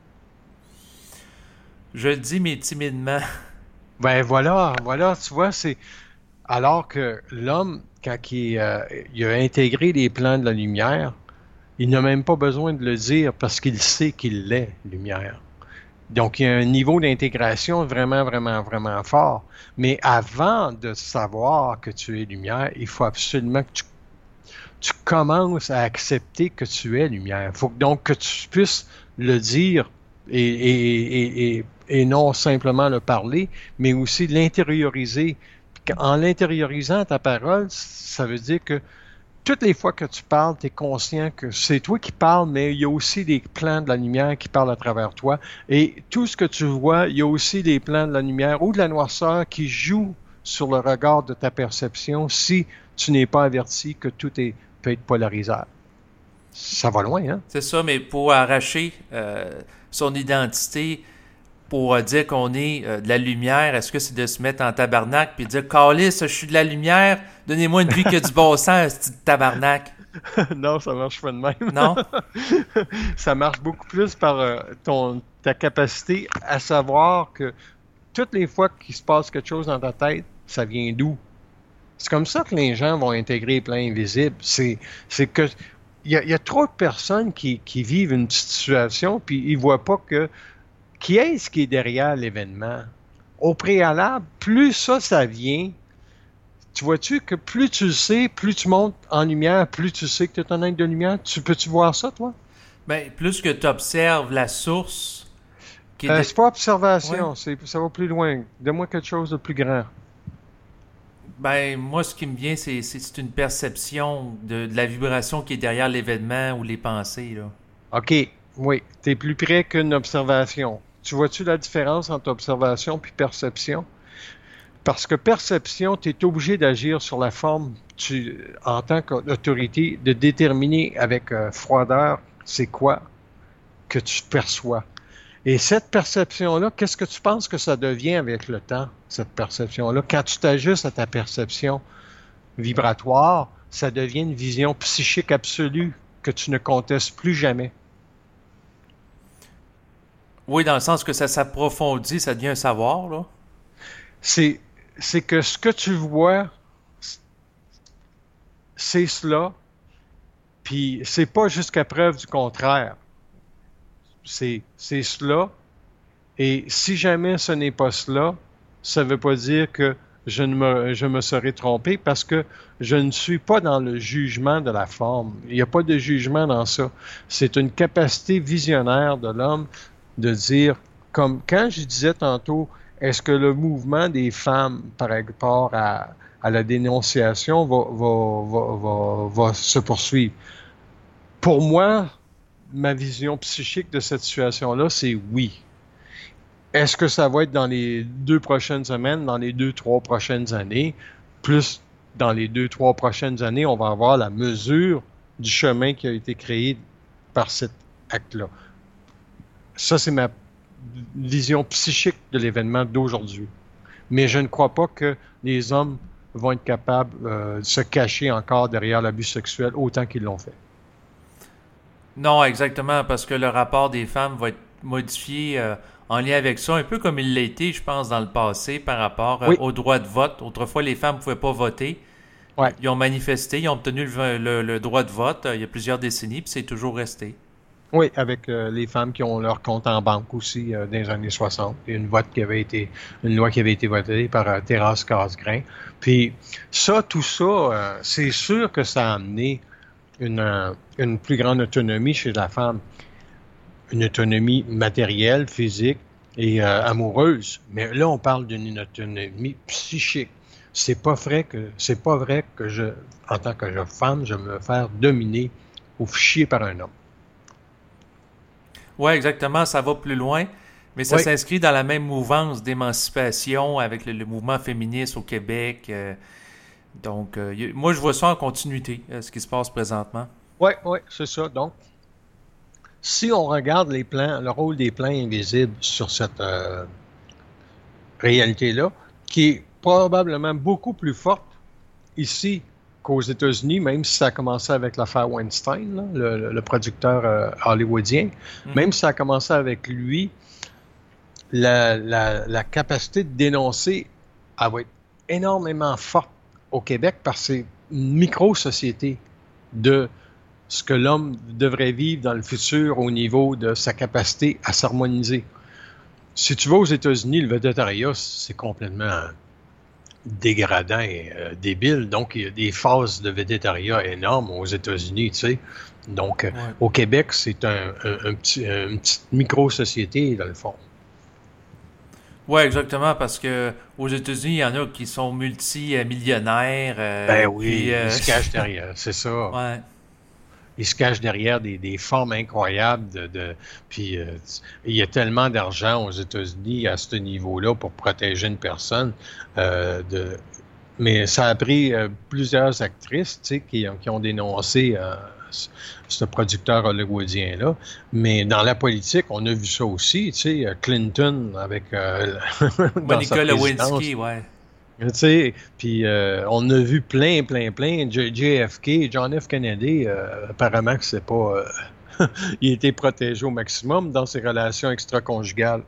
Je le dis, mais timidement. Ben voilà, voilà, tu vois, c'est... Alors que l'homme, quand il, euh, il a intégré les plans de la lumière, il n'a même pas besoin de le dire parce qu'il sait qu'il l'est, lumière. Donc, il y a un niveau d'intégration vraiment, vraiment, vraiment fort. Mais avant de savoir que tu es lumière, il faut absolument que tu, tu commences à accepter que tu es lumière. Il faut donc que tu puisses le dire et, et, et, et, et non simplement le parler, mais aussi l'intérioriser. En l'intériorisant ta parole, ça veut dire que toutes les fois que tu parles, tu es conscient que c'est toi qui parles, mais il y a aussi des plans de la lumière qui parlent à travers toi. Et tout ce que tu vois, il y a aussi des plans de la lumière ou de la noirceur qui jouent sur le regard de ta perception si tu n'es pas averti que tout est, peut être polarisable. Ça va loin, hein? C'est ça, mais pour arracher euh, son identité, pour dire qu'on est euh, de la lumière, est-ce que c'est de se mettre en tabarnak puis dire « Calice, je suis de la lumière, donnez-moi une vie qui a du bon sens, c'est tabarnak. » Non, ça marche pas de même. Non? Ça marche beaucoup plus par euh, ton, ta capacité à savoir que toutes les fois qu'il se passe quelque chose dans ta tête, ça vient d'où? C'est comme ça que les gens vont intégrer les plans invisibles. C'est, c'est que il y, y a trop de personnes qui, qui vivent une situation puis ils voient pas que qui est-ce qui est derrière l'événement? Au préalable, plus ça, ça vient, Tu vois-tu que plus tu le sais, plus tu montes en lumière, plus tu sais que tu es un être de lumière? Tu peux-tu voir ça, toi? Ben, plus que tu observes la source qui est Euh, de... c'est pas Ouais. observation, c'est, ça va plus loin. Donne-moi quelque chose de plus grand. Ben, moi, ce qui me vient, c'est, c'est, c'est une perception de, de la vibration qui est derrière l'événement ou les pensées, là. OK, oui, tu es plus près qu'une observation. Tu vois-tu la différence entre observation puis perception? Parce que perception, tu es obligé d'agir sur la forme, tu, en tant qu'autorité, de déterminer avec euh, froideur c'est quoi que tu perçois. Et cette perception-là, qu'est-ce que tu penses que ça devient avec le temps, cette perception-là? Quand tu t'ajustes à ta perception vibratoire, ça devient une vision psychique absolue que tu ne contestes plus jamais. Oui, dans le sens que ça s'approfondit, ça devient un savoir, là. C'est, c'est que ce que tu vois, c'est cela, puis c'est pas jusqu'à preuve du contraire. C'est, c'est cela, et si jamais ce n'est pas cela, ça ne veut pas dire que je, ne me, je me serais trompé parce que je ne suis pas dans le jugement de la forme. Il n'y a pas de jugement dans ça. C'est une capacité visionnaire de l'homme de dire, comme quand je disais tantôt, est-ce que le mouvement des femmes par rapport à, à la dénonciation va, va, va, va, va se poursuivre? Pour moi, ma vision psychique de cette situation-là, c'est oui. Est-ce que ça va être dans les deux prochaines semaines, dans les deux, trois prochaines années? Plus dans les deux, trois prochaines années, on va avoir la mesure du chemin qui a été créé par cet acte-là. Ça, c'est ma vision psychique de l'événement d'aujourd'hui. Mais je ne crois pas que les hommes vont être capables euh, de se cacher encore derrière l'abus sexuel autant qu'ils l'ont fait. Non, exactement, parce que le rapport des femmes va être modifié euh, en lien avec ça, un peu comme il l'a été, je pense, dans le passé par rapport euh, Oui, au droit de vote. Autrefois, les femmes ne pouvaient pas voter. ouais. Ils ont manifesté, ils ont obtenu le, le- le droit de vote euh, il y a plusieurs décennies, puis c'est toujours resté. Oui, avec euh, les femmes qui ont leur compte en banque aussi euh, dans les années soixante. Il y a une vote qui avait été, une loi qui avait été votée par euh, Thérèse Casgrain. Puis ça, tout ça, euh, c'est sûr que ça a amené une, euh, une plus grande autonomie chez la femme, une autonomie matérielle, physique et euh, amoureuse. Mais là, on parle d'une autonomie psychique. C'est pas vrai que c'est pas vrai que je, en tant que femme, je me faire dominer ou chier par un homme. Oui, exactement, ça va plus loin, mais ça Oui. s'inscrit dans la même mouvance d'émancipation avec le, le mouvement féministe au Québec. euh, donc, euh, y a- moi, je vois ça en continuité, euh, ce qui se passe présentement. Oui, oui, c'est ça. Donc, si on regarde les plans, le rôle des plans invisibles sur cette euh, réalité-là, qui est probablement beaucoup plus forte ici qu'aux États-Unis, même si ça a commencé avec l'affaire Weinstein, là, le, le- le producteur euh, hollywoodien, même Mhm. si ça a commencé avec lui, la, la- la capacité de dénoncer elle va être énormément forte au Québec parce que c'est une micro-société de ce que l'homme devrait vivre dans le futur au niveau de sa capacité à s'harmoniser. Si tu vas aux États-Unis, le végétariat, c'est complètement dégradant et euh, débile. Donc, il y a des phases de végétariat énormes aux États-Unis, tu sais. Donc, euh, Ouais. au Québec, c'est un, un- un petit- une petite micro-société, dans le fond. Ouais, exactement, parce que aux États-Unis, il y en a qui sont multimillionnaires, Ben euh, puis oui, ils euh, se cachent derrière, c'est ça. ouais. Ils se cachent derrière des, des formes incroyables de, de puis euh, il y a tellement d'argent aux États-Unis à ce niveau-là pour protéger une personne. Euh, de, mais ça a pris euh, plusieurs actrices, tu sais, qui, ont- qui ont dénoncé euh, ce ce producteur hollywoodien-là. Mais dans la politique, on a vu ça aussi, tu sais, Clinton avec euh, dans sa Monica présidence. Lewinsky, ouais. Tu sais, puis euh, on a vu plein, plein, plein. J- JFK, John F. Kennedy, euh, apparemment que c'est pas... euh, il a été protégé au maximum dans ses relations extra-conjugales.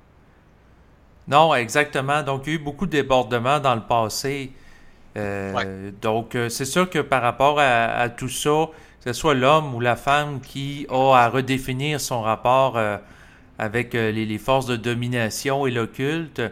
Non, exactement. Donc, il y a eu beaucoup de débordements dans le passé. Ouais. Euh, donc, euh, c'est sûr que par rapport à, à tout ça, que ce soit l'homme ou la femme qui a à redéfinir son rapport euh, avec euh, les, les forces de domination et l'occulte,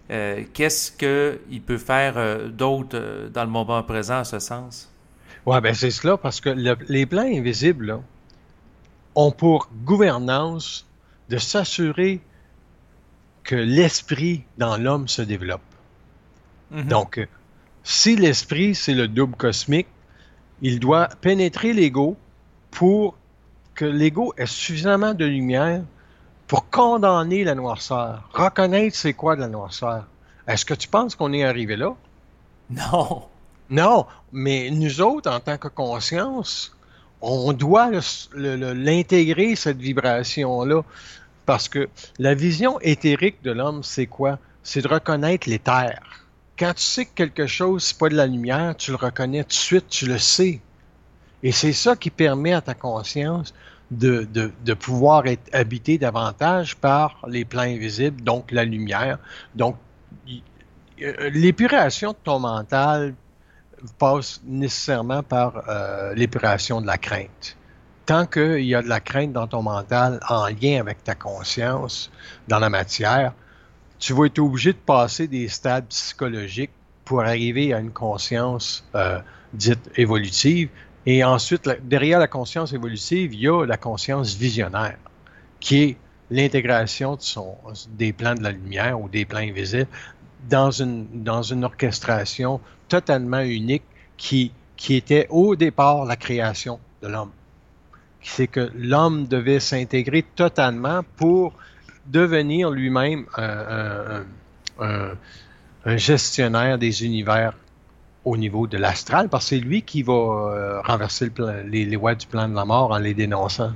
Euh, qu'est-ce qu'il peut faire euh, d'autre euh, dans le moment présent, à ce sens? Ouais, ben c'est cela, parce que le- les plans invisibles, là, ont pour gouvernance de s'assurer que l'esprit dans l'homme se développe. Mhm. Donc, euh, si l'esprit, c'est le double cosmique, il doit pénétrer l'ego pour que l'ego ait suffisamment de lumière pour condamner la noirceur, reconnaître c'est quoi de la noirceur. Est-ce que tu penses qu'on est arrivé là? Non. Non, mais nous autres, en tant que conscience, on doit le- le- l'intégrer, cette vibration-là, parce que la vision éthérique de l'homme, c'est quoi? C'est de reconnaître l'éther. Quand tu sais que quelque chose, c'est pas de la lumière, tu le reconnais tout de suite, tu le sais. Et c'est ça qui permet à ta conscience de, de, de pouvoir être habité davantage par les plans invisibles, donc la lumière. Donc, y- euh, l'épuration de ton mental passe nécessairement par euh, l'épuration de la crainte. Tant qu'il y a de la crainte dans ton mental en lien avec ta conscience dans la matière, tu vas être obligé de passer des stades psychologiques pour arriver à une conscience euh, dite évolutive. Et ensuite, la- derrière la conscience évolutive, il y a la conscience visionnaire, qui est l'intégration de son, des plans de la lumière ou des plans invisibles dans une, dans une orchestration totalement unique qui, qui était au départ la création de l'homme. C'est que l'homme devait s'intégrer totalement pour devenir lui-même un, un- un- un gestionnaire des univers au niveau de l'astral, parce que c'est lui qui va euh, renverser le plan- les, les lois du plan de la mort en les dénonçant.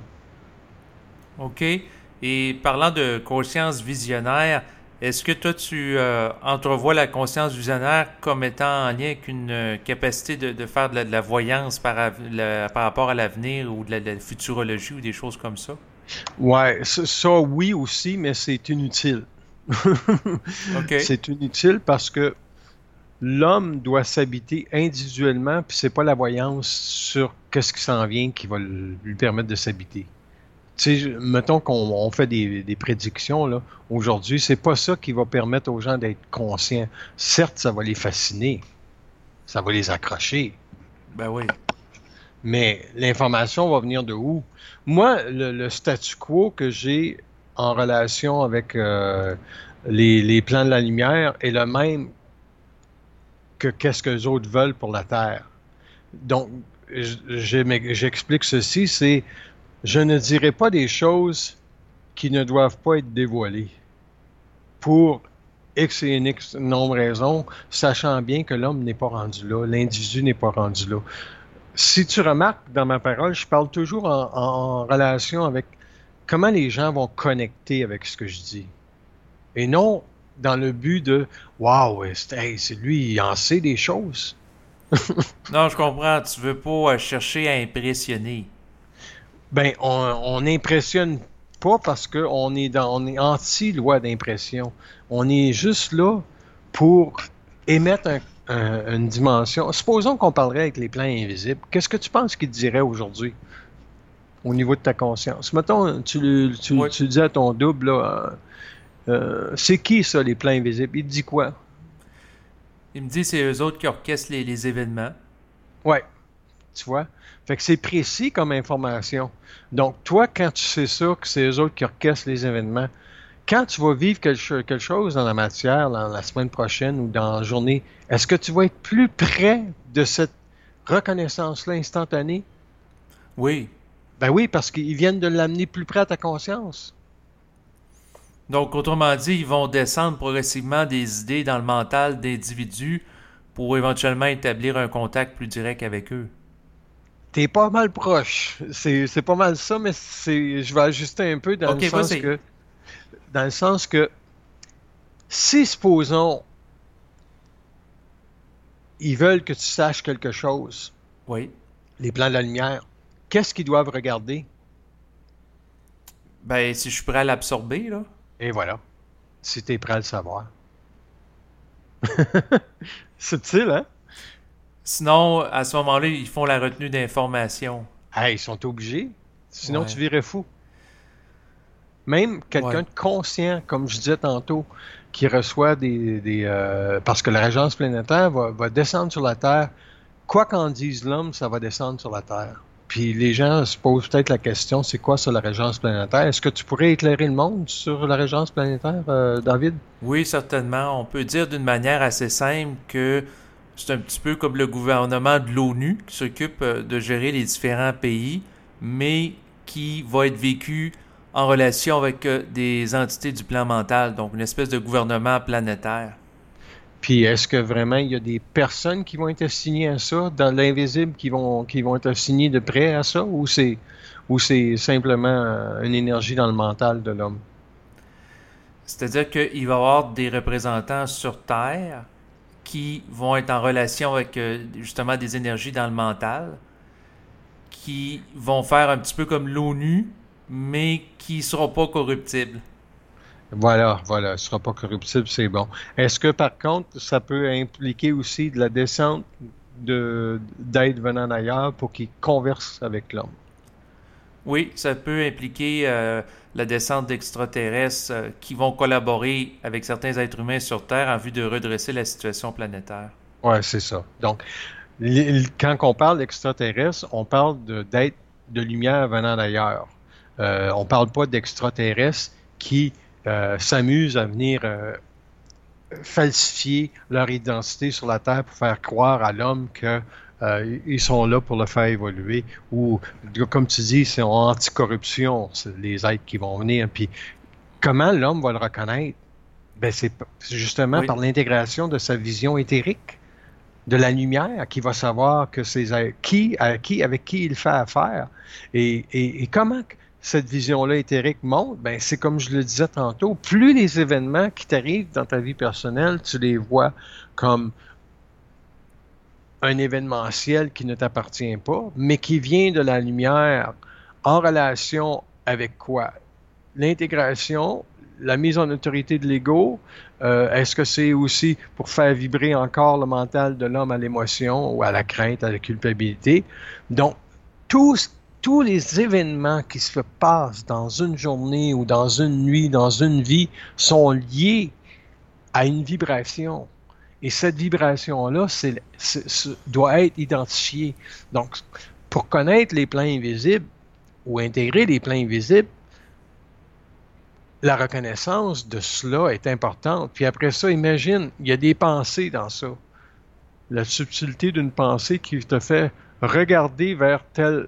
OK. Et parlant de conscience visionnaire, est-ce que toi, tu euh, entrevois la conscience visionnaire comme étant en lien avec une euh, capacité de, de faire de la, de la voyance par, av- la- par rapport à l'avenir ou de la, de la futurologie ou des choses comme ça? Ouais, ça, ça, oui aussi, mais c'est inutile. OK. C'est inutile parce que l'homme doit s'habiter individuellement, puis c'est pas la voyance sur qu'est-ce qui s'en vient qui va le- lui permettre de s'habiter. Tu sais, mettons qu'on on fait des, des prédictions là, aujourd'hui, c'est pas ça qui va permettre aux gens d'être conscients. Certes, ça va les fasciner, ça va les accrocher, Ben oui. mais l'information va venir de où? Moi, le, le statu quo que j'ai en relation avec euh, les, les plans de la lumière est le même que qu'est-ce que les autres veulent pour la Terre. Donc, j'explique ceci, c'est je ne dirai pas des choses qui ne doivent pas être dévoilées pour X et X nombre de raisons, sachant bien que l'homme n'est pas rendu là, l'individu n'est pas rendu là. Si tu remarques dans ma parole, je parle toujours en, en, en relation avec comment les gens vont connecter avec ce que je dis. Et non dans le but de waouh, c'est hey, c'est lui, il en sait des choses. Non, je comprends. Tu veux pas euh, chercher à impressionner. Ben, on, on n'impressionne pas parce qu'on est dans, on est anti-loi d'impression. On est juste là pour émettre un- un- une dimension. Supposons qu'on parlerait avec les plans invisibles. Qu'est-ce que tu penses qu'ils te diraient aujourd'hui au niveau de ta conscience? Mettons, tu, le- tu, Oui. tu dis à ton double, là, euh, euh, c'est qui ça, les plans invisibles? Il te dit quoi? Il me dit que c'est eux autres qui orchestrent les, les événements. Ouais, tu vois? Fait que c'est précis comme information. Donc, toi, quand tu sais ça, que c'est eux autres qui orchestrent les événements, quand tu vas vivre quelque, quelque chose dans la matière, dans la semaine prochaine ou dans la journée, est-ce que tu vas être plus près de cette reconnaissance-là instantanée? Oui. Ben oui, parce qu'ils viennent de l'amener plus près à ta conscience. Donc, autrement dit, ils vont descendre progressivement des idées dans le mental d'individus pour éventuellement établir un contact plus direct avec eux. T'es pas mal proche. C'est, c'est pas mal ça, mais c'est, je vais ajuster un peu dans le OK, sens vas-y. que, dans le sens que, si supposons, ils veulent que tu saches quelque chose, Oui. les plans de la lumière, qu'est-ce qu'ils doivent regarder? Ben, si je suis prêt à l'absorber, là. Et voilà, si tu es prêt à le savoir. Subtil, hein? Sinon, à ce moment-là, ils font la retenue d'informations. Hey, ils sont obligés. Sinon, tu Ouais. virais fou. Même quelqu'un Ouais. de conscient, comme je disais tantôt, qui reçoit des... des euh, parce que la régence planétaire va, va descendre sur la Terre. Quoi qu'en dise l'homme, ça va descendre sur la Terre. Puis les gens se posent peut-être la question, c'est quoi ça, la régence planétaire? Est-ce que tu pourrais éclairer le monde sur la régence planétaire, euh, David? Oui, certainement. On peut dire d'une manière assez simple que c'est un petit peu comme le gouvernement de l'ONU qui s'occupe de gérer les différents pays, mais qui va être vécu en relation avec des entités du plan mental, donc une espèce de gouvernement planétaire. Puis est-ce que vraiment il y a des personnes qui vont être assignées à ça, dans l'invisible, qui vont, qui vont être assignées de près à ça, ou c'est, ou c'est simplement une énergie dans le mental de l'homme? C'est-à-dire qu'il va y avoir des représentants sur Terre qui vont être en relation avec justement des énergies dans le mental, qui vont faire un petit peu comme l'ONU, mais qui ne seront pas corruptibles. Voilà, voilà, ce ne sera pas corruptible, c'est bon. Est-ce que par contre, ça peut impliquer aussi de la descente de, d'aide venant d'ailleurs pour qu'ils conversent avec l'homme? Oui, ça peut impliquer euh, la descente d'extraterrestres euh, qui vont collaborer avec certains êtres humains sur Terre en vue de redresser la situation planétaire. Oui, c'est ça. Donc, l- quand on parle d'extraterrestres, on parle de, d'êtres de lumière venant d'ailleurs. Euh, on ne parle pas d'extraterrestres qui euh, s'amusent à venir euh, falsifier leur identité sur la Terre pour faire croire à l'homme que euh, ils sont là pour le faire évoluer. Ou, comme tu dis, c'est en anticorruption, c'est les êtres qui vont venir. Puis, comment l'homme va le reconnaître? Ben, c'est justement Oui. par l'intégration de sa vision éthérique, de la lumière, qui va savoir que c'est qui, à qui, avec qui il fait affaire. Et, et, et comment cette vision-là éthérique monte, ben c'est comme je le disais tantôt, plus les événements qui t'arrivent dans ta vie personnelle, tu les vois comme un événementiel qui ne t'appartient pas, mais qui vient de la lumière en relation avec quoi? L'intégration, la mise en autorité de l'ego, euh, est-ce que c'est aussi pour faire vibrer encore le mental de l'homme à l'émotion ou à la crainte, à la culpabilité? Donc, tous, tous les événements qui se passent dans une journée ou dans une nuit, dans une vie, sont liés à une vibration. Et cette vibration-là, c'est, c'est, c'est, doit être identifiée. Donc, pour connaître les plans invisibles ou intégrer les plans invisibles, la reconnaissance de cela est importante. Puis après ça, imagine, il y a des pensées dans ça. La subtilité d'une pensée qui te fait regarder vers tel,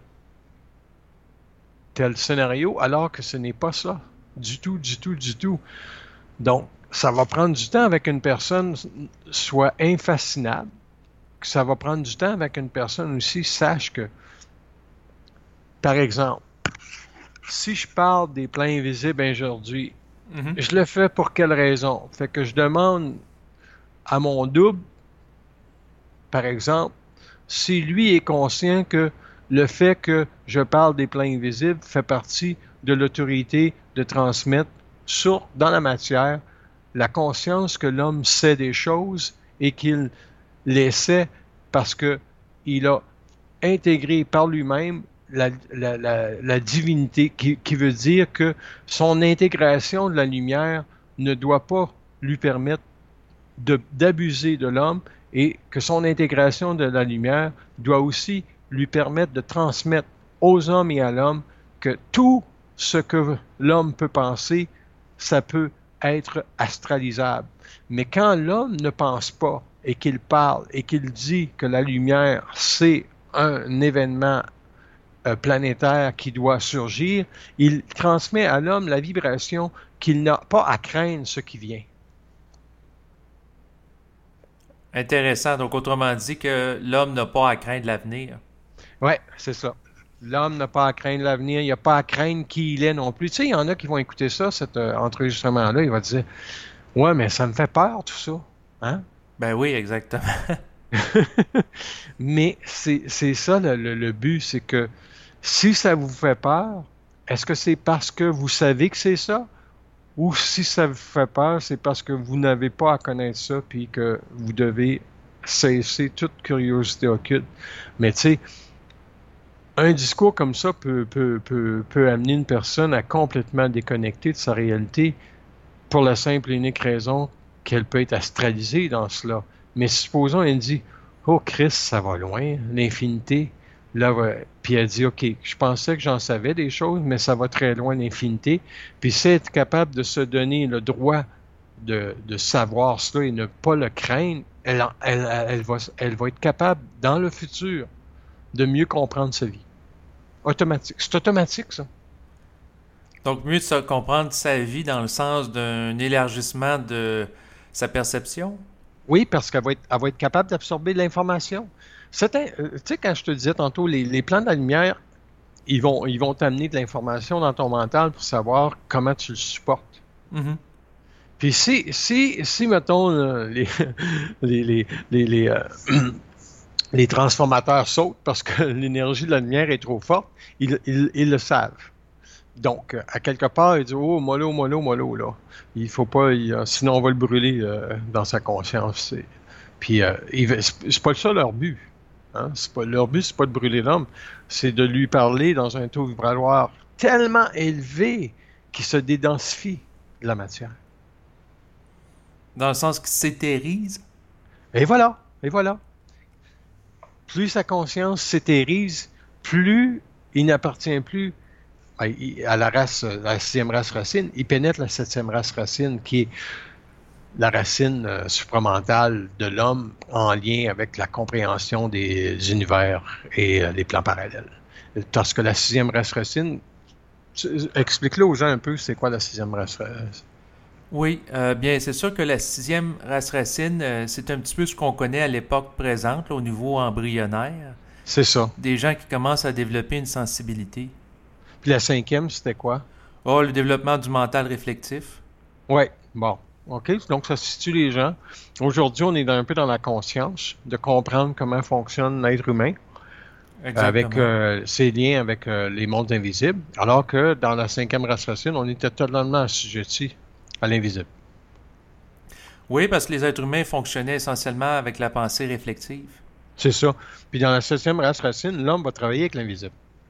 tel scénario, alors que ce n'est pas ça. Du tout, du tout, du tout. Donc, ça va prendre du temps avec une personne soit infascinable, que ça va prendre du temps avec une personne aussi sache que, par exemple, si je parle des plans invisibles aujourd'hui, mm-hmm. je le fais pour quelle raison? Fait que je demande à mon double, par exemple, si lui est conscient que le fait que je parle des plans invisibles fait partie de l'autorité de transmettre sur, dans la matière, la conscience que l'homme sait des choses et qu'il les sait parce qu'il a intégré par lui-même la, la, la, la divinité, qui, qui veut dire que son intégration de la lumière ne doit pas lui permettre de, d'abuser de l'homme et que son intégration de la lumière doit aussi lui permettre de transmettre aux hommes et à l'homme que tout ce que l'homme peut penser, ça peut être astralisable. Mais quand l'homme ne pense pas et qu'il parle et qu'il dit que la lumière, c'est un événement euh, planétaire qui doit surgir, il transmet à l'homme la vibration qu'il n'a pas à craindre ce qui vient. Intéressant. Donc, autrement dit, que l'homme n'a pas à craindre l'avenir. Oui, c'est ça. L'homme n'a pas à craindre l'avenir, il n'a pas à craindre qui il est non plus. Tu sais, il y en a qui vont écouter ça, cet euh, enregistrement-là, ils vont dire « Ouais, mais ça me fait peur, tout ça. Hein? » Ben oui, exactement. Mais c'est, c'est ça le, le, le but, c'est que si ça vous fait peur, est-ce que c'est parce que vous savez que c'est ça? Ou si ça vous fait peur, c'est parce que vous n'avez pas à connaître ça, puis que vous devez cesser toute curiosité occulte. Mais tu sais, un discours comme ça peut, peut, peut, peut amener une personne à complètement déconnecter de sa réalité pour la simple et unique raison qu'elle peut être astralisée dans cela. Mais supposons, elle dit, oh Christ, ça va loin, l'infinité. Là, ouais. Puis elle dit, OK, je pensais que j'en savais des choses, mais ça va très loin, l'infinité. Puis c'est être capable de se donner le droit de, de savoir cela et ne pas le craindre, elle, elle, elle, va, elle va être capable, dans le futur, de mieux comprendre sa vie. Automatique. C'est automatique, ça. Donc, mieux de se comprendre sa vie dans le sens d'un élargissement de sa perception? Oui, parce qu'elle va être, elle va être capable d'absorber de l'information. C'est un, euh, tu sais, quand je te disais tantôt, les, les plans de la lumière, ils vont, ils vont t'amener de l'information dans ton mental pour savoir comment tu le supportes. Mm-hmm. Puis si, si, si mettons, là, les, les, les, les, les, euh, les transformateurs sautent parce que l'énergie de la lumière est trop forte, ils, ils, ils le savent. Donc, à quelque part, il dit « Oh, mollo, mollo, mollo, là. Il faut pas... Il, sinon, on va le brûler euh, dans sa conscience. » Puis, euh, il, c'est pas ça leur but. Hein? C'est pas, leur but, c'est pas de brûler l'homme. C'est de lui parler dans un taux vibratoire tellement élevé qu'il se dédensifie de la matière. Dans le sens qu'il s'éthérise? Et voilà, et voilà. Plus sa conscience s'éthérise, plus il n'appartient plus à la race, la sixième race racine. Il pénètre la septième race racine, qui est la racine euh, supramentale de l'homme en lien avec la compréhension des univers et euh, les plans parallèles. Parce que la sixième race racine, explique-le aux gens un peu, c'est quoi la sixième race racine? Oui, euh, bien, c'est sûr que la sixième race racine, euh, c'est un petit peu ce qu'on connaît à l'époque présente, là, au niveau embryonnaire. C'est ça. Des gens qui commencent à développer une sensibilité. Puis la cinquième, c'était quoi? Oh, le développement du mental réflectif. Oui, bon. OK, donc ça situe les gens. Aujourd'hui, on est dans, un peu dans la conscience de comprendre comment fonctionne l'être humain. Exactement. Avec euh, ses liens avec euh, les mondes invisibles, alors que dans la cinquième race racine, on était totalement assujetti à l'invisible. Oui, parce que les êtres humains fonctionnaient essentiellement avec la pensée réflexive. C'est ça. Puis dans la septième race racine, l'homme va travailler avec l'invisible.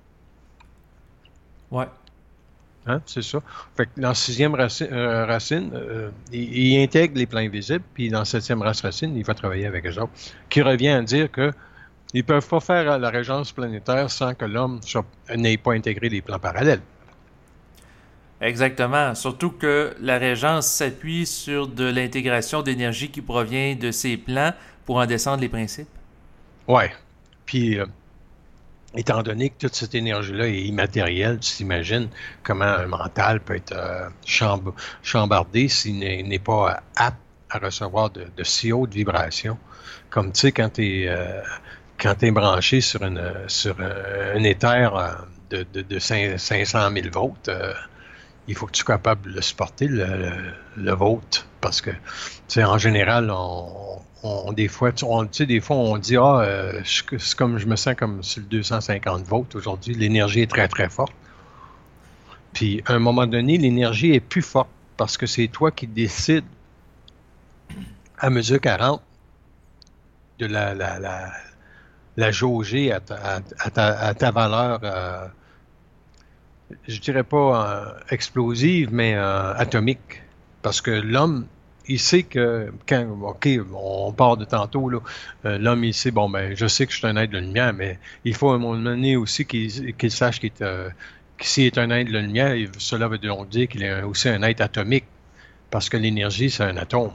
Ouais. Hein, c'est ça. Fait que dans la sixième racine, euh, racine euh, il, il intègre les plans invisibles, puis dans la septième race racine, il va travailler avec eux autres. Qui revient à dire que ils ne peuvent pas faire la régence planétaire sans que l'homme n'ait pas intégré les plans parallèles. Exactement. Surtout que la régence s'appuie sur de l'intégration d'énergie qui provient de ces plans pour en descendre les principes. Ouais. Puis, euh, étant donné que toute cette énergie-là est immatérielle, tu t'imagines comment un mental peut être euh, chamb- chambardé s'il n'est, n'est pas apte à recevoir de, de si hautes vibrations. Comme tu sais, quand tu es... Euh, Quand tu es branché sur, une, sur un, un éther de, de, de cinq cent mille volts, euh, il faut que tu sois capable de supporter le, le, le volt. Parce que, tu sais, en général, on, on, des fois, tu sais, des fois, on dit, ah, euh, c'est comme, je me sens comme sur le deux cent cinquante volts aujourd'hui. L'énergie est très, très forte. Puis, à un moment donné, l'énergie est plus forte parce que c'est toi qui décides, à mesure qu'elle rentre, de la, la, la la jauger à ta, à, à ta, à ta valeur, euh, je dirais pas euh, explosive, mais euh, atomique. Parce que l'homme, il sait que, quand, OK, on part de tantôt, là, euh, l'homme, il sait, bon, ben, je sais que je suis un être de lumière, mais il faut à un moment donné aussi qu'il, qu'il sache qu'il est, euh, que s'il est un être de lumière, cela veut donc dire qu'il est aussi un être atomique. Parce que l'énergie, c'est un atome.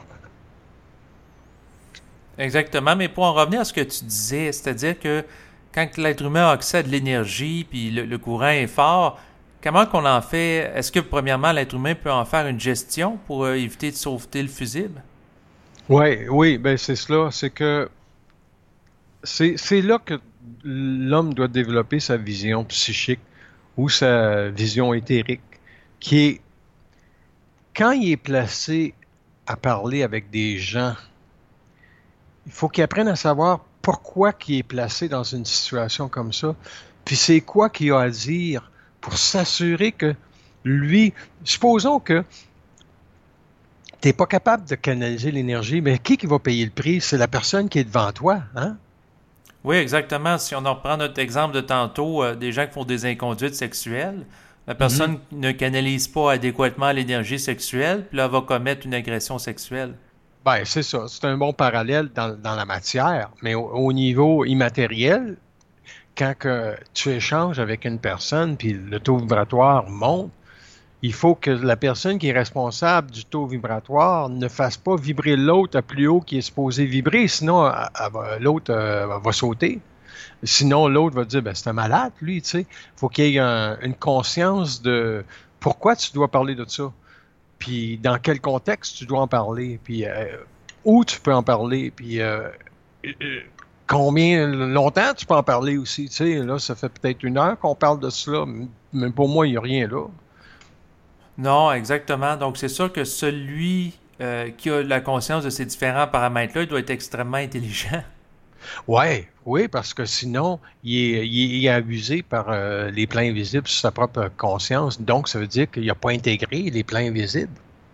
Exactement, mais pour en revenir à ce que tu disais, c'est-à-dire que quand l'être humain a accès à de l'énergie puis le, le courant est fort, comment qu'on en fait? Est-ce que premièrement l'être humain peut en faire une gestion pour euh, éviter de sauveter le fusible? Oui, oui, ben c'est cela, c'est que c'est, c'est là que l'homme doit développer sa vision psychique ou sa vision éthérique, qui est quand il est placé à parler avec des gens. Il faut qu'il apprenne à savoir pourquoi il est placé dans une situation comme ça, puis c'est quoi qu'il a à dire pour s'assurer que lui, supposons que tu n'es pas capable de canaliser l'énergie, mais qui qui va payer le prix? C'est la personne qui est devant toi, hein? Oui, exactement. Si on en reprend notre exemple de tantôt, euh, des gens qui font des inconduites sexuelles, La personne mm-hmm. ne canalise pas adéquatement l'énergie sexuelle, puis là, elle va commettre une agression sexuelle. Ben, c'est ça. C'est un bon parallèle dans, dans la matière. Mais au, au niveau immatériel, quand que tu échanges avec une personne, puis le taux vibratoire monte, il faut que la personne qui est responsable du taux vibratoire ne fasse pas vibrer l'autre à plus haut qui est supposé vibrer, sinon elle, elle va, l'autre euh, va sauter. Sinon, l'autre va dire, ben, c'est un malade, lui, tu sais. Il faut qu'il y ait un, une conscience de pourquoi tu dois parler de ça, puis dans quel contexte tu dois en parler, puis euh, où tu peux en parler, puis euh, euh, combien longtemps tu peux en parler aussi, tu sais. Là, ça fait peut-être une heure qu'on parle de cela, mais pour moi, il n'y a rien là. Non, exactement. Donc, c'est sûr que celui euh, qui a la conscience de ces différents paramètres-là, il doit être extrêmement intelligent. Oui, oui, parce que sinon, il est, il est abusé par euh, les plans invisibles sur sa propre conscience. Donc, ça veut dire qu'il n'a pas intégré les plans invisibles.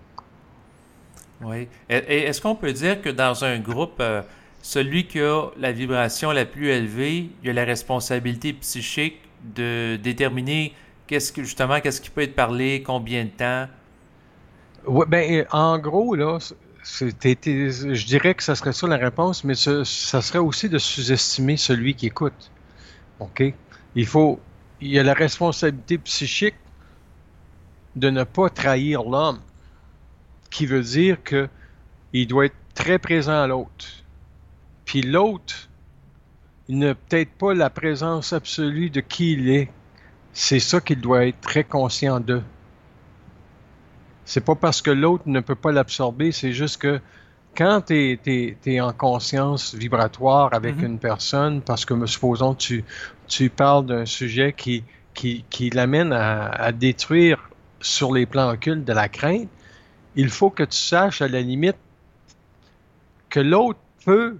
Oui. Et, et est-ce qu'on peut dire que dans un groupe, euh, celui qui a la vibration la plus élevée, il a la responsabilité psychique de déterminer Qu'est-ce que, justement, qu'est-ce qui peut être parlé, combien de temps? Oui, ben, en gros, là, c'était, je dirais que ça serait ça la réponse, mais ce, ça serait aussi de sous-estimer celui qui écoute. OK? Il faut, il y a la responsabilité psychique de ne pas trahir l'homme, qui veut dire que il doit être très présent à l'autre. Puis l'autre, il n'a peut-être pas la présence absolue de qui il est. C'est ça qu'il doit être très conscient d'eux. C'est pas parce que l'autre ne peut pas l'absorber, c'est juste que quand tu es en conscience vibratoire avec mm-hmm. une personne, parce que supposons tu, tu parles d'un sujet qui, qui, qui l'amène à, à détruire sur les plans occultes de la crainte, il faut que tu saches à la limite que l'autre peut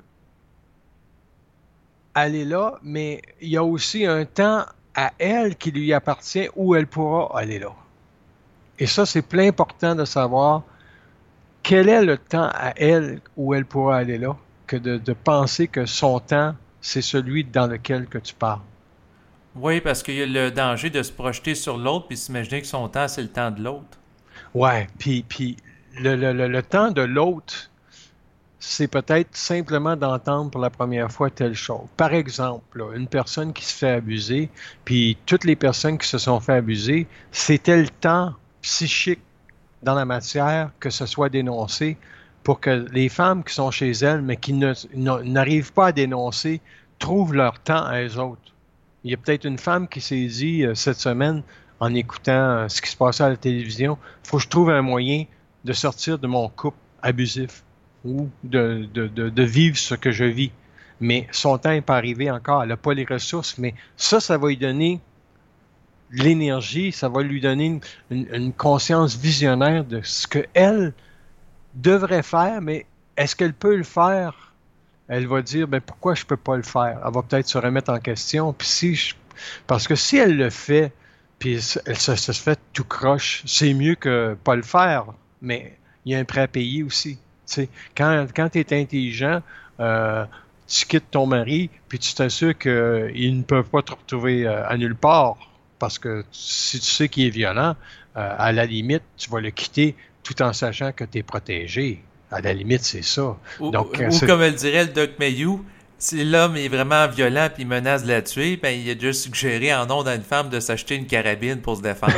aller là, mais il y a aussi un temps à elle qui lui appartient où elle pourra aller là. Et ça, c'est plein important de savoir quel est le temps à elle où elle pourra aller là, que de, de penser que son temps, c'est celui dans lequel que tu parles. Oui, parce qu'il y a le danger de se projeter sur l'autre puis s'imaginer que son temps, c'est le temps de l'autre. Ouais, puis, puis le, le, le, le temps de l'autre, c'est peut-être simplement d'entendre pour la première fois telle chose. Par exemple, là, une personne qui se fait abuser, puis toutes les personnes qui se sont fait abuser, c'était le temps psychique dans la matière que ce soit dénoncé pour que les femmes qui sont chez elles, mais qui ne, n'arrivent pas à dénoncer, trouvent leur temps à eux autres. Il y a peut-être une femme qui s'est dit euh, cette semaine, en écoutant euh, ce qui se passait à la télévision, il faut que je trouve un moyen de sortir de mon couple abusif ou de, de, de, de vivre ce que je vis. Mais son temps n'est pas arrivé encore. Elle n'a pas les ressources, mais ça, ça va lui donner l'énergie, ça va lui donner une, une, une conscience visionnaire de ce qu'elle devrait faire, mais est-ce qu'elle peut le faire? Elle va dire, ben pourquoi je ne peux pas le faire? Elle va peut-être se remettre en question. Puis si je... Parce que si elle le fait, puis elle se, se fait tout croche, c'est mieux que pas le faire, mais il y a un prêt à payer aussi. T'sais, quand quand tu es intelligent, euh, tu quittes ton mari, puis tu t'assures qu'ils euh, ne peuvent pas te retrouver euh, à nulle part. Parce que si tu sais qu'il est violent, euh, à la limite, tu vas le quitter tout en sachant que tu es protégé. À la limite, c'est ça. Ou, Donc, ou c'est... comme le dirait le Doc Mayou, si l'homme est vraiment violent et menace de la tuer, ben, il a déjà suggéré en nom d'une femme de s'acheter une carabine pour se défendre.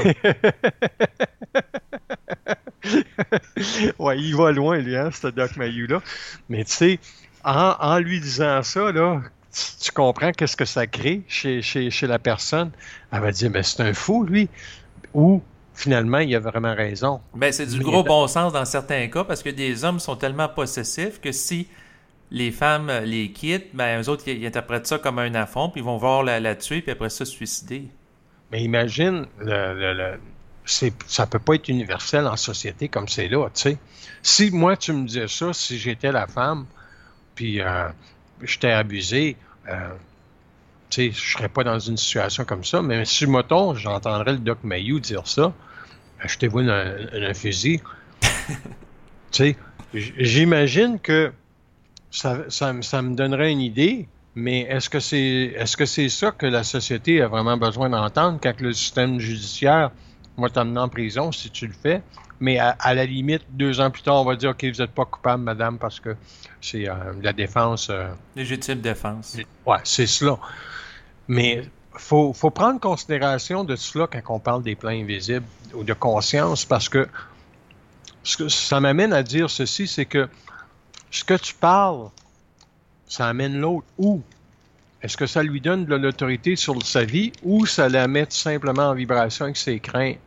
Ouais, il va loin, lui, hein, ce Doc Mayou-là. Mais tu sais, en, en lui disant ça, là, tu, tu comprends qu'est-ce que ça crée chez, chez, chez la personne. Elle va dire, mais c'est un fou, lui. Ou, finalement, il a vraiment raison. Ben, c'est du gros bon sens dans certains cas, parce que des hommes sont tellement possessifs que si les femmes les quittent, ben, eux autres, ils, ils interprètent ça comme un affront, puis ils vont voir la, la tuer, puis après ça, se suicider. Mais imagine, le... le, le... C'est, ça peut pas être universel en société comme c'est là, tu sais. Si moi, tu me disais ça, si j'étais la femme, puis euh, j'étais abusé, euh, tu sais, je serais pas dans une situation comme ça, mais si, mettons, j'entendrais le Doc Mayou dire ça, je t'ai vu un, un fusil. Tu sais, j'imagine que ça, ça, ça me donnerait une idée, mais est-ce que c'est, est-ce que c'est ça que la société a vraiment besoin d'entendre quand le système judiciaire on va t'emmener en prison si tu le fais. Mais à, à la limite, deux ans plus tard, on va dire, OK, vous n'êtes pas coupable, madame, parce que c'est euh, la défense... Euh, Légitime défense. Ouais, c'est cela. Mais il faut, faut prendre en considération de cela quand on parle des plans invisibles ou de conscience, parce que ce que ça m'amène à dire ceci, c'est que ce que tu parles, ça amène l'autre où? Est-ce que ça lui donne de l'autorité sur sa vie ou ça la met tout simplement en vibration avec ses craintes?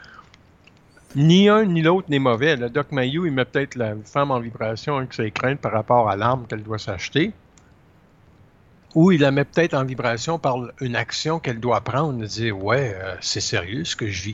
Ni un ni l'autre n'est mauvais. Le Doc Mayou, il met peut-être la femme en vibration avec ses craintes par rapport à l'arme qu'elle doit s'acheter. Ou il la met peut-être en vibration par une action qu'elle doit prendre, de dire « Ouais, euh, c'est sérieux ce que je vis. »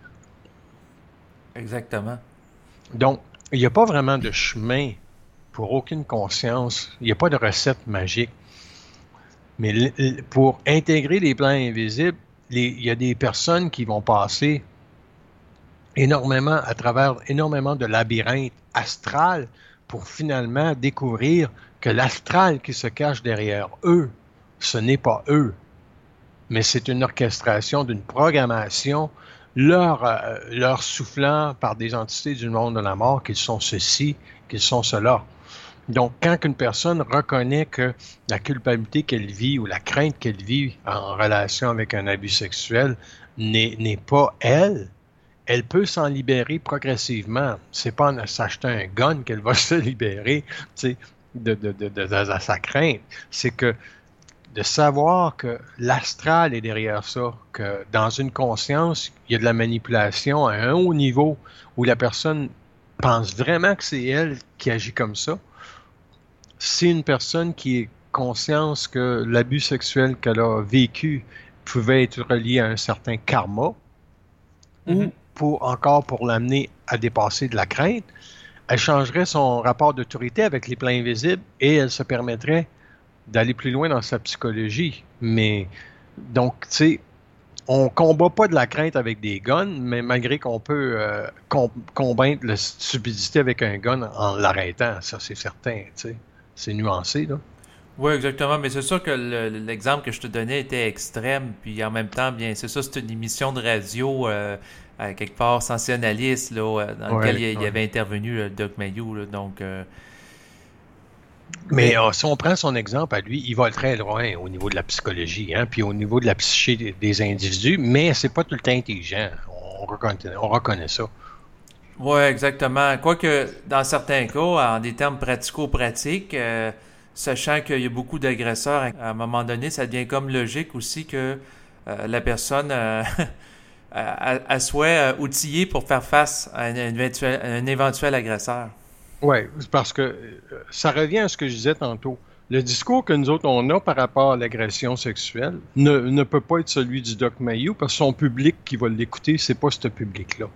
Exactement. Donc, il n'y a pas vraiment de chemin pour aucune conscience. Il n'y a pas de recette magique. Mais pour intégrer les plans invisibles, les, il y a des personnes qui vont passer énormément à travers énormément de labyrinthes astrales pour finalement découvrir que l'astral qui se cache derrière eux, ce n'est pas eux, mais c'est une orchestration d'une programmation leur, euh, leur soufflant par des entités du monde de la mort qu'ils sont ceci, qu'ils sont cela. Donc, quand une personne reconnaît que la culpabilité qu'elle vit ou la crainte qu'elle vit en relation avec un abus sexuel n'est, n'est pas elle, elle peut s'en libérer progressivement. C'est pas en s'achetant un gun qu'elle va se libérer, tu sais, de, de, de, de, de, de sa crainte. C'est que de savoir que l'astral est derrière ça, que dans une conscience, il y a de la manipulation à un haut niveau où la personne pense vraiment que c'est elle qui agit comme ça. C'est une personne qui est consciente que l'abus sexuel qu'elle a vécu pouvait être relié à un certain karma, mm-hmm. ou pour encore pour l'amener à dépasser de la crainte, elle changerait son rapport d'autorité avec les plans invisibles et elle se permettrait d'aller plus loin dans sa psychologie. Mais donc, tu sais, on combat pas de la crainte avec des guns, mais malgré qu'on peut euh, com- combattre la stupidité avec un gun en l'arrêtant, ça c'est certain, tu sais. C'est nuancé, là. Oui, exactement. Mais c'est sûr que le, l'exemple que je te donnais était extrême. Puis en même temps, bien, c'est ça, c'est une émission de radio euh, à quelque part sensationnaliste, là, dans ouais, laquelle il, ouais. il avait intervenu le Doc Mayou. Là, donc, euh... Mais euh, si on prend son exemple à lui, il va très loin au niveau de la psychologie, hein, puis au niveau de la psyché des, des individus, mais c'est pas tout le temps intelligent. On reconnaît, on reconnaît ça. Oui, exactement. Quoique, dans certains cas, en des termes pratico-pratiques, euh, sachant qu'il y a beaucoup d'agresseurs, à un moment donné, ça devient comme logique aussi que euh, la personne euh, elle soit euh, outillée pour faire face à un éventuel, un éventuel agresseur. Oui, parce que ça revient à ce que je disais tantôt. Le discours que nous autres, on a par rapport à l'agression sexuelle ne, ne peut pas être celui du Doc Mayou parce que son public qui va l'écouter, c'est pas ce public-là.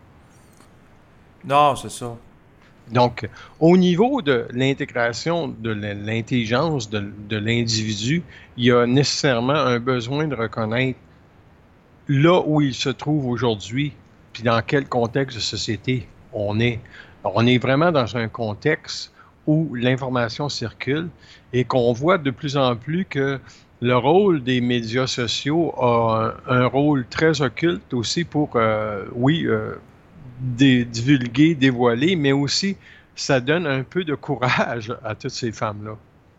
Non, c'est ça. Donc, au niveau de l'intégration de l'intelligence de, de l'individu, il y a nécessairement un besoin de reconnaître là où il se trouve aujourd'hui, puis dans quel contexte de société on est. On est vraiment dans un contexte où l'information circule et qu'on voit de plus en plus que le rôle des médias sociaux a un, un rôle très occulte aussi pour, euh, oui, euh, Dé- divulguer, dévoiler, mais aussi ça donne un peu de courage à toutes ces femmes-là.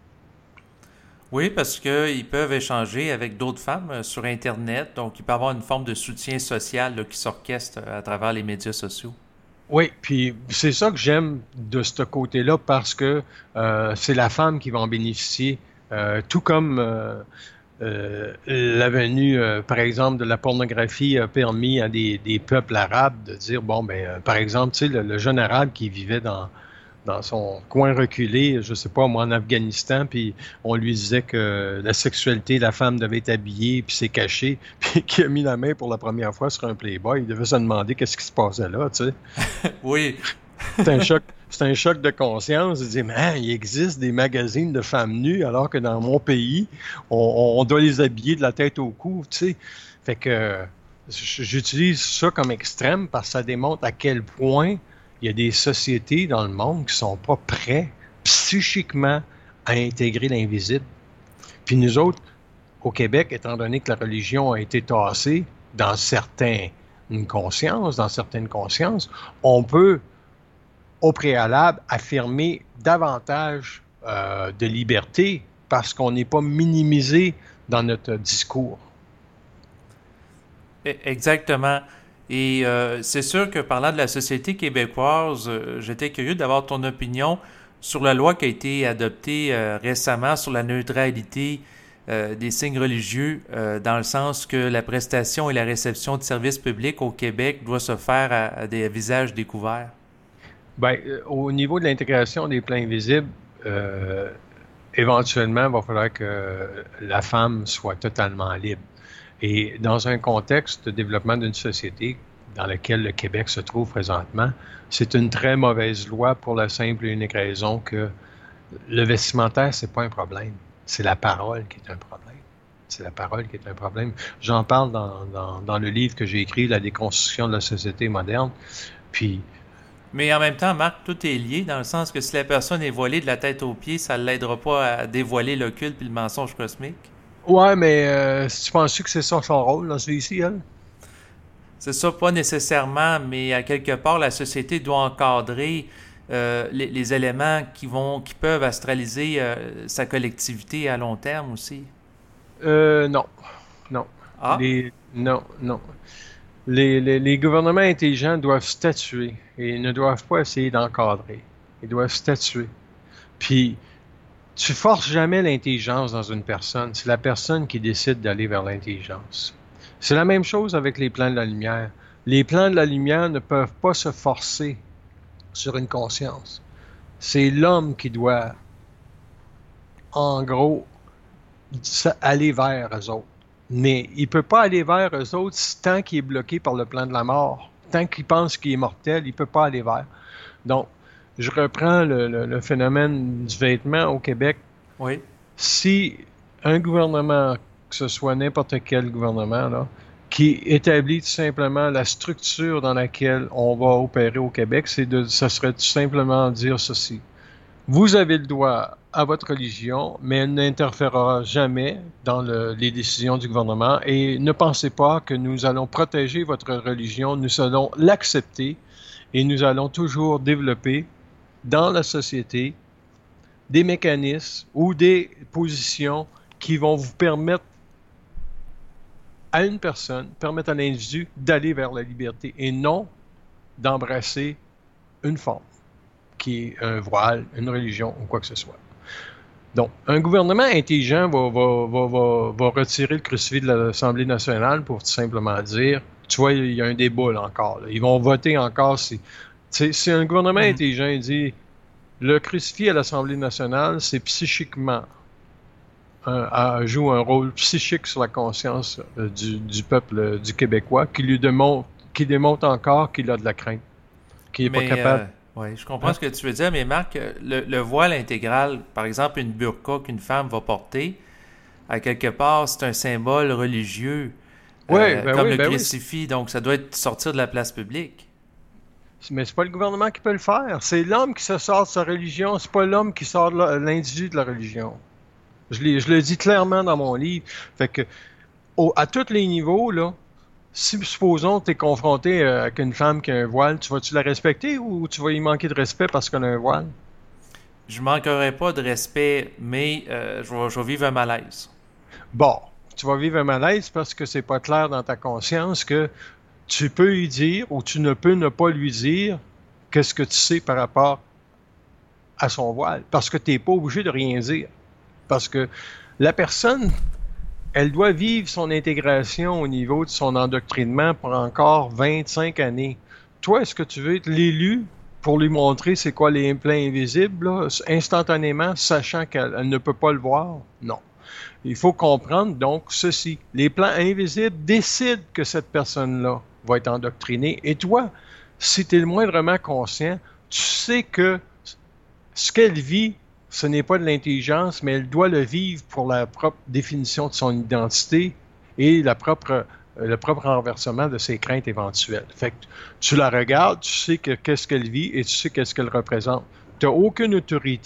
Oui, parce qu'ils peuvent échanger avec d'autres femmes sur Internet, donc il peut y avoir une forme de soutien social là, qui s'orchestre à travers les médias sociaux. Oui, puis c'est ça que j'aime de ce côté-là parce que euh, c'est la femme qui va en bénéficier, euh, tout comme euh, Euh, la venue, euh, par exemple, de la pornographie a permis à des, des peuples arabes de dire, bon, ben, euh, par exemple, tu sais, le, le jeune arabe qui vivait dans, dans son coin reculé, je sais pas, moi, en Afghanistan, puis on lui disait que la sexualité, la femme devait être habillée, puis c'est caché, puis qui a mis la main pour la première fois sur un Playboy, il devait se demander qu'est-ce qui se passait là, tu sais. Oui. C'est un choc. C'est un choc de conscience de dire, mais il existe des magazines de femmes nues alors que dans mon pays, on, on doit les habiller de la tête au cou, tu sais. Fait que j'utilise ça comme extrême parce que ça démontre à quel point il y a des sociétés dans le monde qui sont pas prêts psychiquement à intégrer l'invisible. Puis nous autres, au Québec, étant donné que la religion a été tassée dans certains une conscience, dans certaines consciences, on peut, au préalable, affirmer davantage euh, de liberté parce qu'on n'est pas minimisé dans notre discours. Exactement. Et euh, c'est sûr que parlant de la société québécoise, euh, j'étais curieux d'avoir ton opinion sur la loi qui a été adoptée euh, récemment sur la neutralité euh, des signes religieux, euh, dans le sens que la prestation et la réception de services publics au Québec doit se faire à, à des visages découverts. Bien, euh, au niveau de l'intégration des plans invisibles, euh, éventuellement, il va falloir que la femme soit totalement libre. Et dans un contexte de développement d'une société dans lequel le Québec se trouve présentement, c'est une très mauvaise loi pour la simple et unique raison que le vestimentaire, c'est pas un problème. C'est la parole qui est un problème. C'est la parole qui est un problème. J'en parle dans, dans, dans le livre que j'ai écrit, La déconstruction de la société moderne. Puis, Mais en même temps, Marc, tout est lié dans le sens que si la personne est voilée de la tête aux pieds, ça ne l'aidera pas à dévoiler l'occulte puis le mensonge cosmique. ouais, mais euh, si tu penses que c'est ça son rôle, là, c'est ici, elle? C'est ça, pas nécessairement, mais à quelque part, la société doit encadrer euh, les, les éléments qui vont, qui peuvent astraliser euh, sa collectivité à long terme aussi. Euh, non. Non. Ah, Les, non, non. Les, les, les gouvernements intelligents doivent statuer et ne doivent pas essayer d'encadrer. Ils doivent statuer. Puis, tu forces jamais l'intelligence dans une personne. C'est la personne qui décide d'aller vers l'intelligence. C'est la même chose avec les plans de la lumière. Les plans de la lumière ne peuvent pas se forcer sur une conscience. C'est l'homme qui doit, en gros, aller vers eux autres. Mais il ne peut pas aller vers eux autres tant qu'il est bloqué par le plan de la mort. Tant qu'il pense qu'il est mortel, il ne peut pas aller vers. Donc, je reprends le, le, le phénomène du vêtement au Québec. oui. Si un gouvernement, que ce soit n'importe quel gouvernement, là, qui établit tout simplement la structure dans laquelle on va opérer au Québec, c'est de, ça serait tout simplement dire ceci. Vous avez le droit à votre religion, mais elle n'interférera jamais dans le, les décisions du gouvernement et ne pensez pas que nous allons protéger votre religion, nous allons l'accepter et nous allons toujours développer dans la société des mécanismes ou des positions qui vont vous permettre à une personne, permettre à l'individu d'aller vers la liberté et non d'embrasser une forme qui est un voile, une religion ou quoi que ce soit. Donc, un gouvernement intelligent va, va, va, va, va retirer le crucifix de l'Assemblée nationale pour tout simplement dire, tu vois, il y a un débat là, encore. Là. Ils vont voter encore. Si, si un gouvernement mm-hmm. intelligent il dit, le crucifix à l'Assemblée nationale, c'est psychiquement, un, un, joue un rôle psychique sur la conscience euh, du, du peuple euh, du Québécois, qui lui démontre, qui démontre encore qu'il a de la crainte, qu'il n'est pas capable... Euh... Oui, je comprends hein? ce que tu veux dire, mais Marc, le, le voile intégral, par exemple une burqa qu'une femme va porter, à quelque part, c'est un symbole religieux, oui, euh, ben comme oui, le ben crucifix, oui. Donc ça doit être sortir de la place publique. Mais c'est pas le gouvernement qui peut le faire, c'est l'homme qui se sort de sa religion, c'est pas l'homme qui sort de la, l'individu de la religion. Je, l'ai, je le dis clairement dans mon livre. Fait que, au, à tous les niveaux, là, si, supposons, tu es confronté euh, avec une femme qui a un voile, tu vas-tu la respecter ou tu vas y manquer de respect parce qu'elle a un voile? Je manquerai pas de respect, mais euh, je, vais, je vais vivre un malaise. Bon, tu vas vivre un malaise parce que c'est pas clair dans ta conscience que tu peux lui dire ou tu ne peux ne pas lui dire qu'est-ce que tu sais par rapport à son voile. Parce que tu n'es pas obligé de rien dire. Parce que la personne... elle doit vivre son intégration au niveau de son endoctrinement pour encore vingt-cinq années. Toi, est-ce que tu veux être l'élu pour lui montrer c'est quoi les plans invisibles, là, instantanément, sachant qu'elle ne peut pas le voir? Non. Il faut comprendre donc ceci. Les plans invisibles décident que cette personne-là va être endoctrinée. Et toi, si tu es le moindrement conscient, tu sais que ce qu'elle vit, ce n'est pas de l'intelligence, mais elle doit le vivre pour la propre définition de son identité et la propre, le propre renversement de ses craintes éventuelles. Fait que tu la regardes, tu sais que, qu'est-ce qu'elle vit et tu sais qu'est-ce qu'elle représente. Tu n'as aucune autorité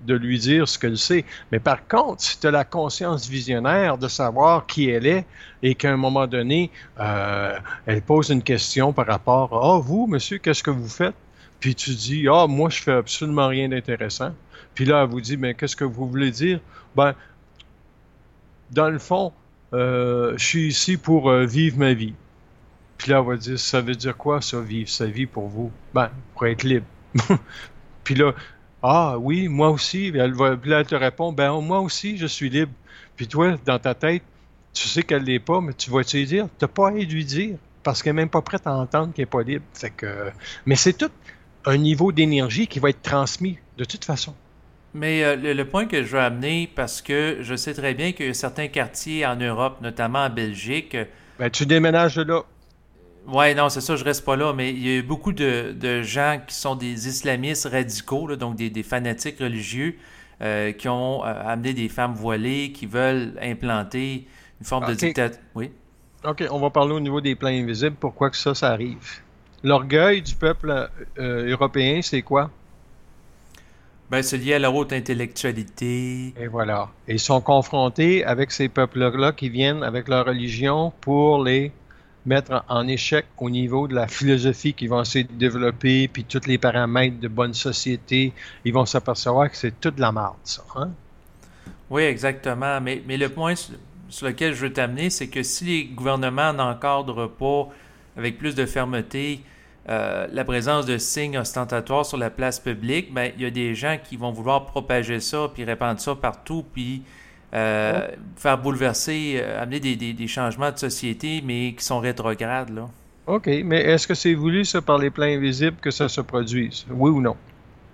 de lui dire ce qu'elle sait. Mais par contre, si tu as la conscience visionnaire de savoir qui elle est et qu'à un moment donné, euh, elle pose une question par rapport à « Ah, vous, monsieur, qu'est-ce que vous faites? » Puis tu dis « Ah, moi, je fais absolument rien d'intéressant. » Puis là, elle vous dit « Mais qu'est-ce que vous voulez dire? » Ben, dans le fond, euh, je suis ici pour euh, vivre ma vie. Puis là, elle va dire, ça veut dire quoi, ça, vivre sa vie pour vous? Ben, pour être libre. Puis là, ah oui, moi aussi. Elle va, puis là, elle te répond, ben moi aussi, je suis libre. Puis toi, dans ta tête, tu sais qu'elle l'est pas, mais tu vas te dire, t'as pas à lui dire, parce qu'elle n'est même pas prête à entendre qu'elle n'est pas libre. Fait que, mais c'est tout un niveau d'énergie qui va être transmis de toute façon. Mais euh, le, le point que je veux amener, parce que je sais très bien qu'il y a certains quartiers en Europe, notamment en Belgique. Ben, tu déménages de là. Ouais, non, c'est ça, je reste pas là, mais il y a eu beaucoup de, de gens qui sont des islamistes radicaux, là, donc des, des fanatiques religieux, euh, qui ont euh, amené des femmes voilées, qui veulent implanter une forme de OK. dictature. Oui. OK, on va parler au niveau des plans invisibles. Pourquoi que ça, ça arrive? L'orgueil du peuple euh, européen, c'est quoi? Ben, c'est lié à la haute intellectualité. Et voilà. Et ils sont confrontés avec ces peuples-là qui viennent avec leur religion pour les mettre en échec au niveau de la philosophie qu'ils vont essayer de développer, puis tous les paramètres de bonne société. Ils vont s'apercevoir que c'est toute de la merde, ça. Hein? Oui, exactement. Mais, mais le point sur, sur lequel je veux t'amener, c'est que si les gouvernements n'encadrent pas avec plus de fermeté euh, la présence de signes ostentatoires sur la place publique, ben, il y a des gens qui vont vouloir propager ça, puis répandre ça partout, puis euh, Oh. faire bouleverser, euh, amener des, des, des changements de société, mais qui sont rétrogrades, là. OK, mais est-ce que c'est voulu, ça, par les plans invisibles, que ça se produise? Oui ou non?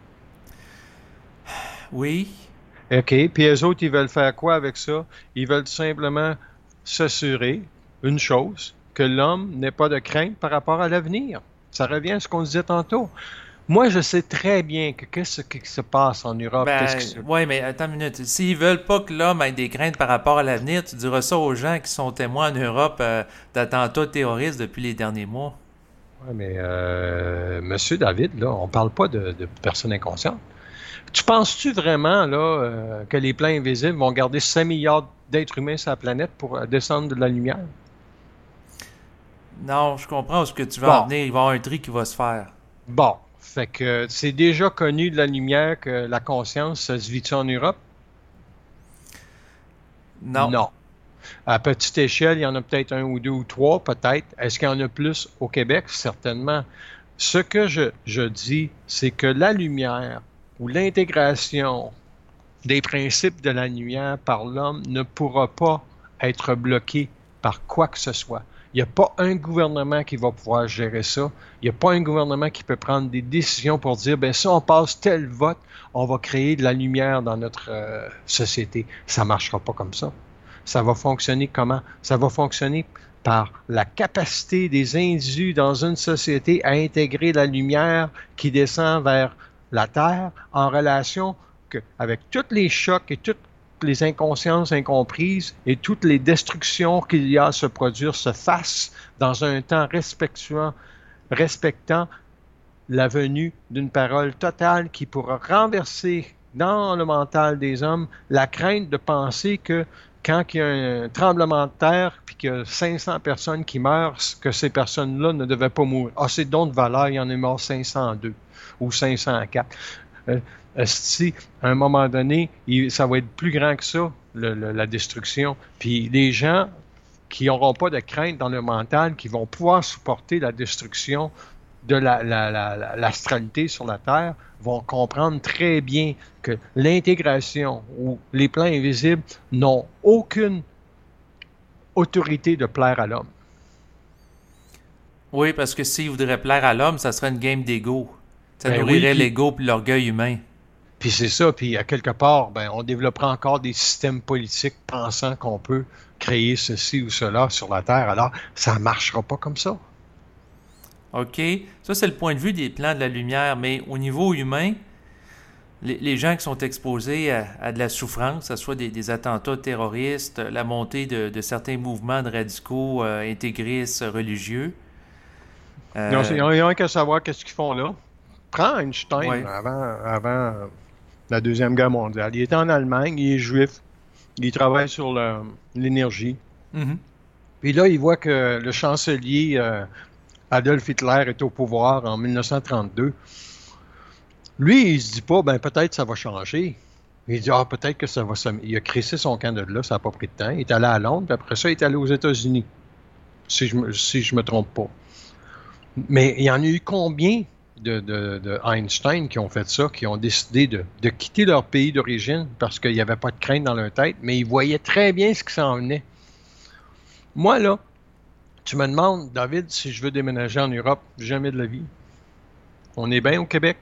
Oui. OK, puis les autres, ils veulent faire quoi avec ça? Ils veulent simplement s'assurer, une chose, que l'homme n'ait pas de crainte par rapport à l'avenir. Ça revient à ce qu'on disait tantôt. Moi, je sais très bien que qu'est-ce qui se passe en Europe, qu'est-ce qui Ben, se... ouais, mais attends une minute. S'ils veulent pas que l'homme ait des craintes par rapport à l'avenir, tu diras ça aux gens qui sont témoins en Europe euh, d'attentats terroristes depuis les derniers mois. Ouais, mais euh, Monsieur David, là, on parle pas de, de personnes inconscientes. Tu penses-tu vraiment là euh, que les plans invisibles vont garder cinq milliards d'êtres humains sur la planète pour euh, descendre de la lumière? Non, je comprends où ce que tu veux en Bon, venir. Il va y avoir un tri qui va se faire. bon. Fait que c'est déjà connu de la lumière que la conscience, ça se vit-tu en Europe? Non. Non. À petite échelle, il y en a peut-être un ou deux ou trois, peut-être. Est-ce qu'il y en a plus au Québec? Certainement. Ce que je, je dis, c'est que la lumière ou l'intégration des principes de la lumière par l'homme ne pourra pas être bloquée par quoi que ce soit. Il n'y a pas un gouvernement qui va pouvoir gérer ça. Il n'y a pas un gouvernement qui peut prendre des décisions pour dire, ben si on passe tel vote, on va créer de la lumière dans notre euh, société. Ça ne marchera pas comme ça. Ça va fonctionner comment? Ça va fonctionner par la capacité des individus dans une société à intégrer la lumière qui descend vers la Terre en relation que, avec tous les chocs et toutes les inconsciences incomprises et toutes les destructions qu'il y a à se produire se fassent dans un temps respectuant, respectant la venue d'une parole totale qui pourra renverser dans le mental des hommes la crainte de penser que quand il y a un tremblement de terre puis qu'il y a cinq cents personnes qui meurent, que ces personnes-là ne devaient pas mourir. Ah, c'est donc de valeur, il y en est mort cinq cent deux ou cinq cent quatre. Euh, si, à un moment donné, il, ça va être plus grand que ça, le, le, la destruction. Puis les gens qui n'auront pas de crainte dans le mental, qui vont pouvoir supporter la destruction de la, la, la, l'astralité sur la Terre, vont comprendre très bien que l'intégration ou les plans invisibles n'ont aucune autorité de plaire à l'homme. Oui, parce que s'ils voudraient plaire à l'homme, ça serait une game d'ego. Ça Ben oui, nourrirait puis, l'ego puis l'orgueil humain. puis c'est ça, puis à quelque part, ben, on développera encore des systèmes politiques pensant qu'on peut créer ceci ou cela sur la Terre. Alors, ça ne marchera pas comme ça. OK? Ça, c'est le point de vue des plans de la lumière. Mais au niveau humain, les, les gens qui sont exposés à, à de la souffrance, que ce soit des, des attentats terroristes, la montée de, de certains mouvements de radicaux euh, intégristes religieux. Ils Euh, n'ont qu'à savoir qu'est-ce qu'ils font là. Prends Einstein ouais. avant, avant la Deuxième Guerre mondiale. Il était en Allemagne, il est juif, il travaille sur le- l'énergie. Mhm. Puis là, il voit que le chancelier euh, Adolf Hitler est au pouvoir en mille neuf cent trente-deux. Lui, il se dit pas, ben peut-être ça va changer. Il dit, ah, peut-être que ça va se... Il a crissé son camp de là, ça n'a pas pris de temps. Il est allé à Londres, puis après ça, il est allé aux États-Unis, si je me, si je me trompe pas. Mais il y en a eu combien de, de, de Einstein qui ont fait ça, qui ont décidé de, de quitter leur pays d'origine parce qu'il n'y avait pas de crainte dans leur tête, mais ils voyaient très bien ce qui s'en venait. Moi, là, tu me demandes, David, si je veux déménager en Europe, jamais de la vie. On est bien au Québec.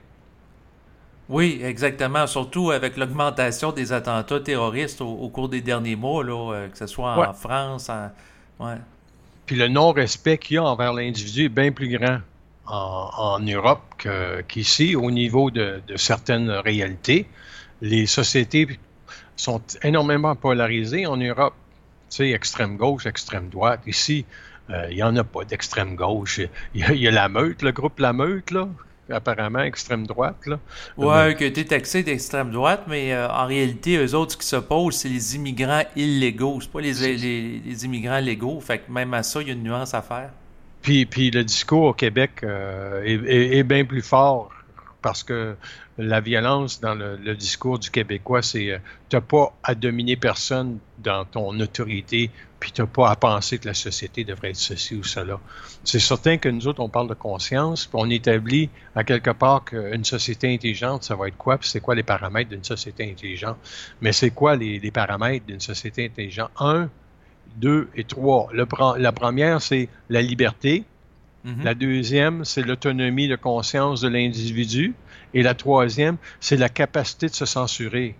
Oui, exactement. Surtout avec l'augmentation des attentats terroristes au, au cours des derniers mois, là, euh, que ce soit Ouais. en France, en... Ouais. Puis le non-respect qu'il y a envers l'individu est bien plus grand en, en Europe que- qu'ici, au niveau de, de certaines réalités. Les sociétés sont énormément polarisées en Europe. Tu sais, extrême gauche, extrême droite. Ici, euh, il n'y en a pas d'extrême gauche. Il y, a, il y a la Meute, le groupe La Meute, là, apparemment extrême droite, là. Mais, Ouais, qui a été taxé d'extrême droite, mais euh, en réalité, eux autres, ce qui s'opposent, c'est les immigrants illégaux. C'est pas les, les, les immigrants légaux. Fait que même à ça, il y a une nuance à faire. puis, puis le discours au Québec euh, est, est- est bien plus fort parce que la violence dans le, le discours du Québécois, c'est euh, t'as pas à dominer personne dans ton autorité, puis t'as pas à penser que la société devrait être ceci ou cela. C'est certain que nous autres, on parle de conscience, puis on établit à quelque part qu'une société intelligente, ça va être quoi, puis c'est quoi les paramètres d'une société intelligente. Mais c'est quoi les, les paramètres d'une société intelligente? Un, deux et trois. Le, la première, c'est la liberté. Mhm. La deuxième, c'est l'autonomie de conscience de l'individu. Et la troisième, c'est la capacité de se censurer.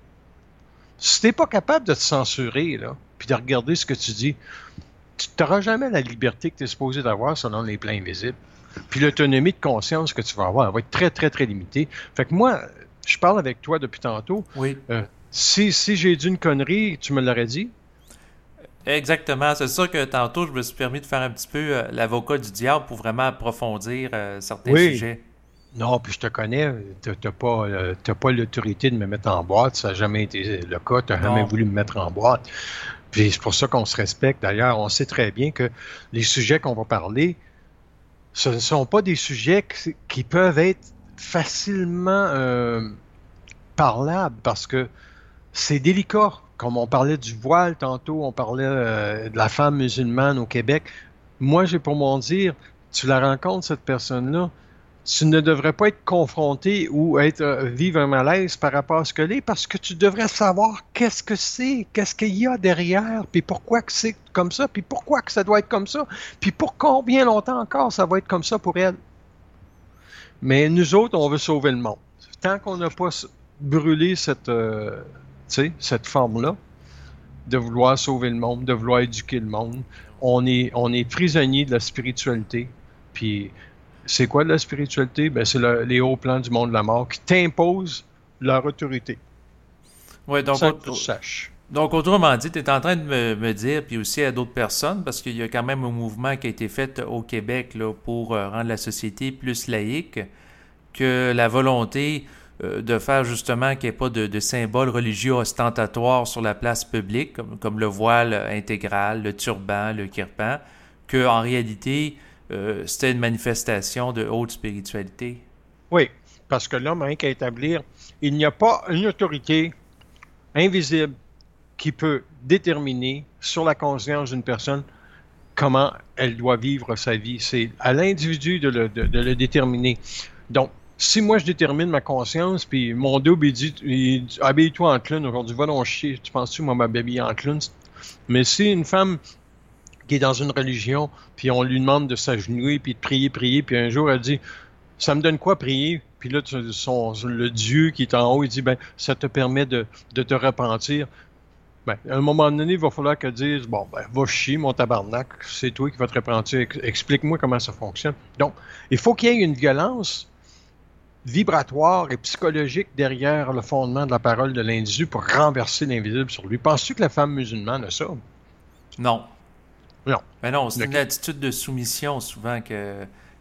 Si tu n'es pas capable de te censurer, là, puis de regarder ce que tu dis, tu n'auras jamais la liberté que tu es supposé d'avoir selon les plans invisibles. Puis l'autonomie de conscience que tu vas avoir, elle va être très, très, très limitée. Fait que moi, je parle avec toi depuis tantôt. Oui. Euh, si si j'ai dit une connerie, tu me l'aurais dit. Exactement. C'est sûr que tantôt, je me suis permis de faire un petit peu euh, l'avocat du diable pour vraiment approfondir euh, certains Oui. sujets. Non, puis je te connais, tu n'as pas, euh, t'as pas l'autorité de me mettre en boîte, ça n'a jamais été le cas, tu n'as jamais Non. voulu me mettre en boîte. Puis c'est pour ça qu'on se respecte. D'ailleurs, on sait très bien que les sujets qu'on va parler, ce ne sont pas des sujets qui, qui peuvent être facilement euh, parlables parce que c'est délicat. Comme on parlait du voile tantôt, on parlait euh, de la femme musulmane au Québec. Moi, j'ai pour mon dire, tu la rencontres, cette personne-là, tu ne devrais pas être confronté ou être euh, vivre un malaise par rapport à ce que l'est, parce que tu devrais savoir qu'est-ce que c'est, qu'est-ce qu'il y a derrière, puis pourquoi que c'est comme ça, puis pourquoi que ça doit être comme ça, puis pour combien longtemps encore ça va être comme ça pour elle. Mais nous autres, on veut sauver le monde. Tant qu'on n'a pas brûlé cette, euh, tu sais, cette forme-là, de vouloir sauver le monde, de vouloir éduquer le monde, on est, on est prisonnier de la spiritualité, puis c'est quoi de la spiritualité? Ben, c'est le, les hauts plans du monde de la mort qui t'imposent leur autorité. Ouais, donc, Sans au- que tu le saches. donc, autrement dit, tu es en train de me, me dire, puis aussi à d'autres personnes, parce qu'il y a quand même un mouvement qui a été fait au Québec là, pour euh, rendre la société plus laïque, que la volonté euh, de faire justement qu'il n'y ait pas de, de symboles religieux ostentatoires sur la place publique, comme, comme le voile intégral, le turban, le kirpan, que en réalité, euh, c'était une manifestation de haute spiritualité. Oui, parce que l'homme a rien qu'à établir, il n'y a pas une autorité invisible qui peut déterminer sur la conscience d'une personne comment elle doit vivre sa vie. C'est à l'individu de le, de, de le déterminer. Donc, si moi je détermine ma conscience, puis mon double il dit, il dit habille-toi en clown aujourd'hui, va donc chier, tu penses-tu moi m'habiller en clown? Mais si une femme qui est dans une religion, puis on lui demande de s'agenouiller, puis de prier, prier, puis un jour elle dit, ça me donne quoi prier? Puis là, son, le Dieu qui est en haut, il dit, ben, ça te permet de, de te repentir. Ben, à un moment donné, il va falloir qu'elle dise, bon, ben, va chier, mon tabarnak, c'est toi qui vas te repentir, explique-moi comment ça fonctionne. Donc, il faut qu'il y ait une violence vibratoire et psychologique derrière le fondement de la parole de l'individu pour renverser l'invisible sur lui. Penses-tu que la femme musulmane a ça? Non. Non. Mais non, c'est Le- une attitude de soumission souvent que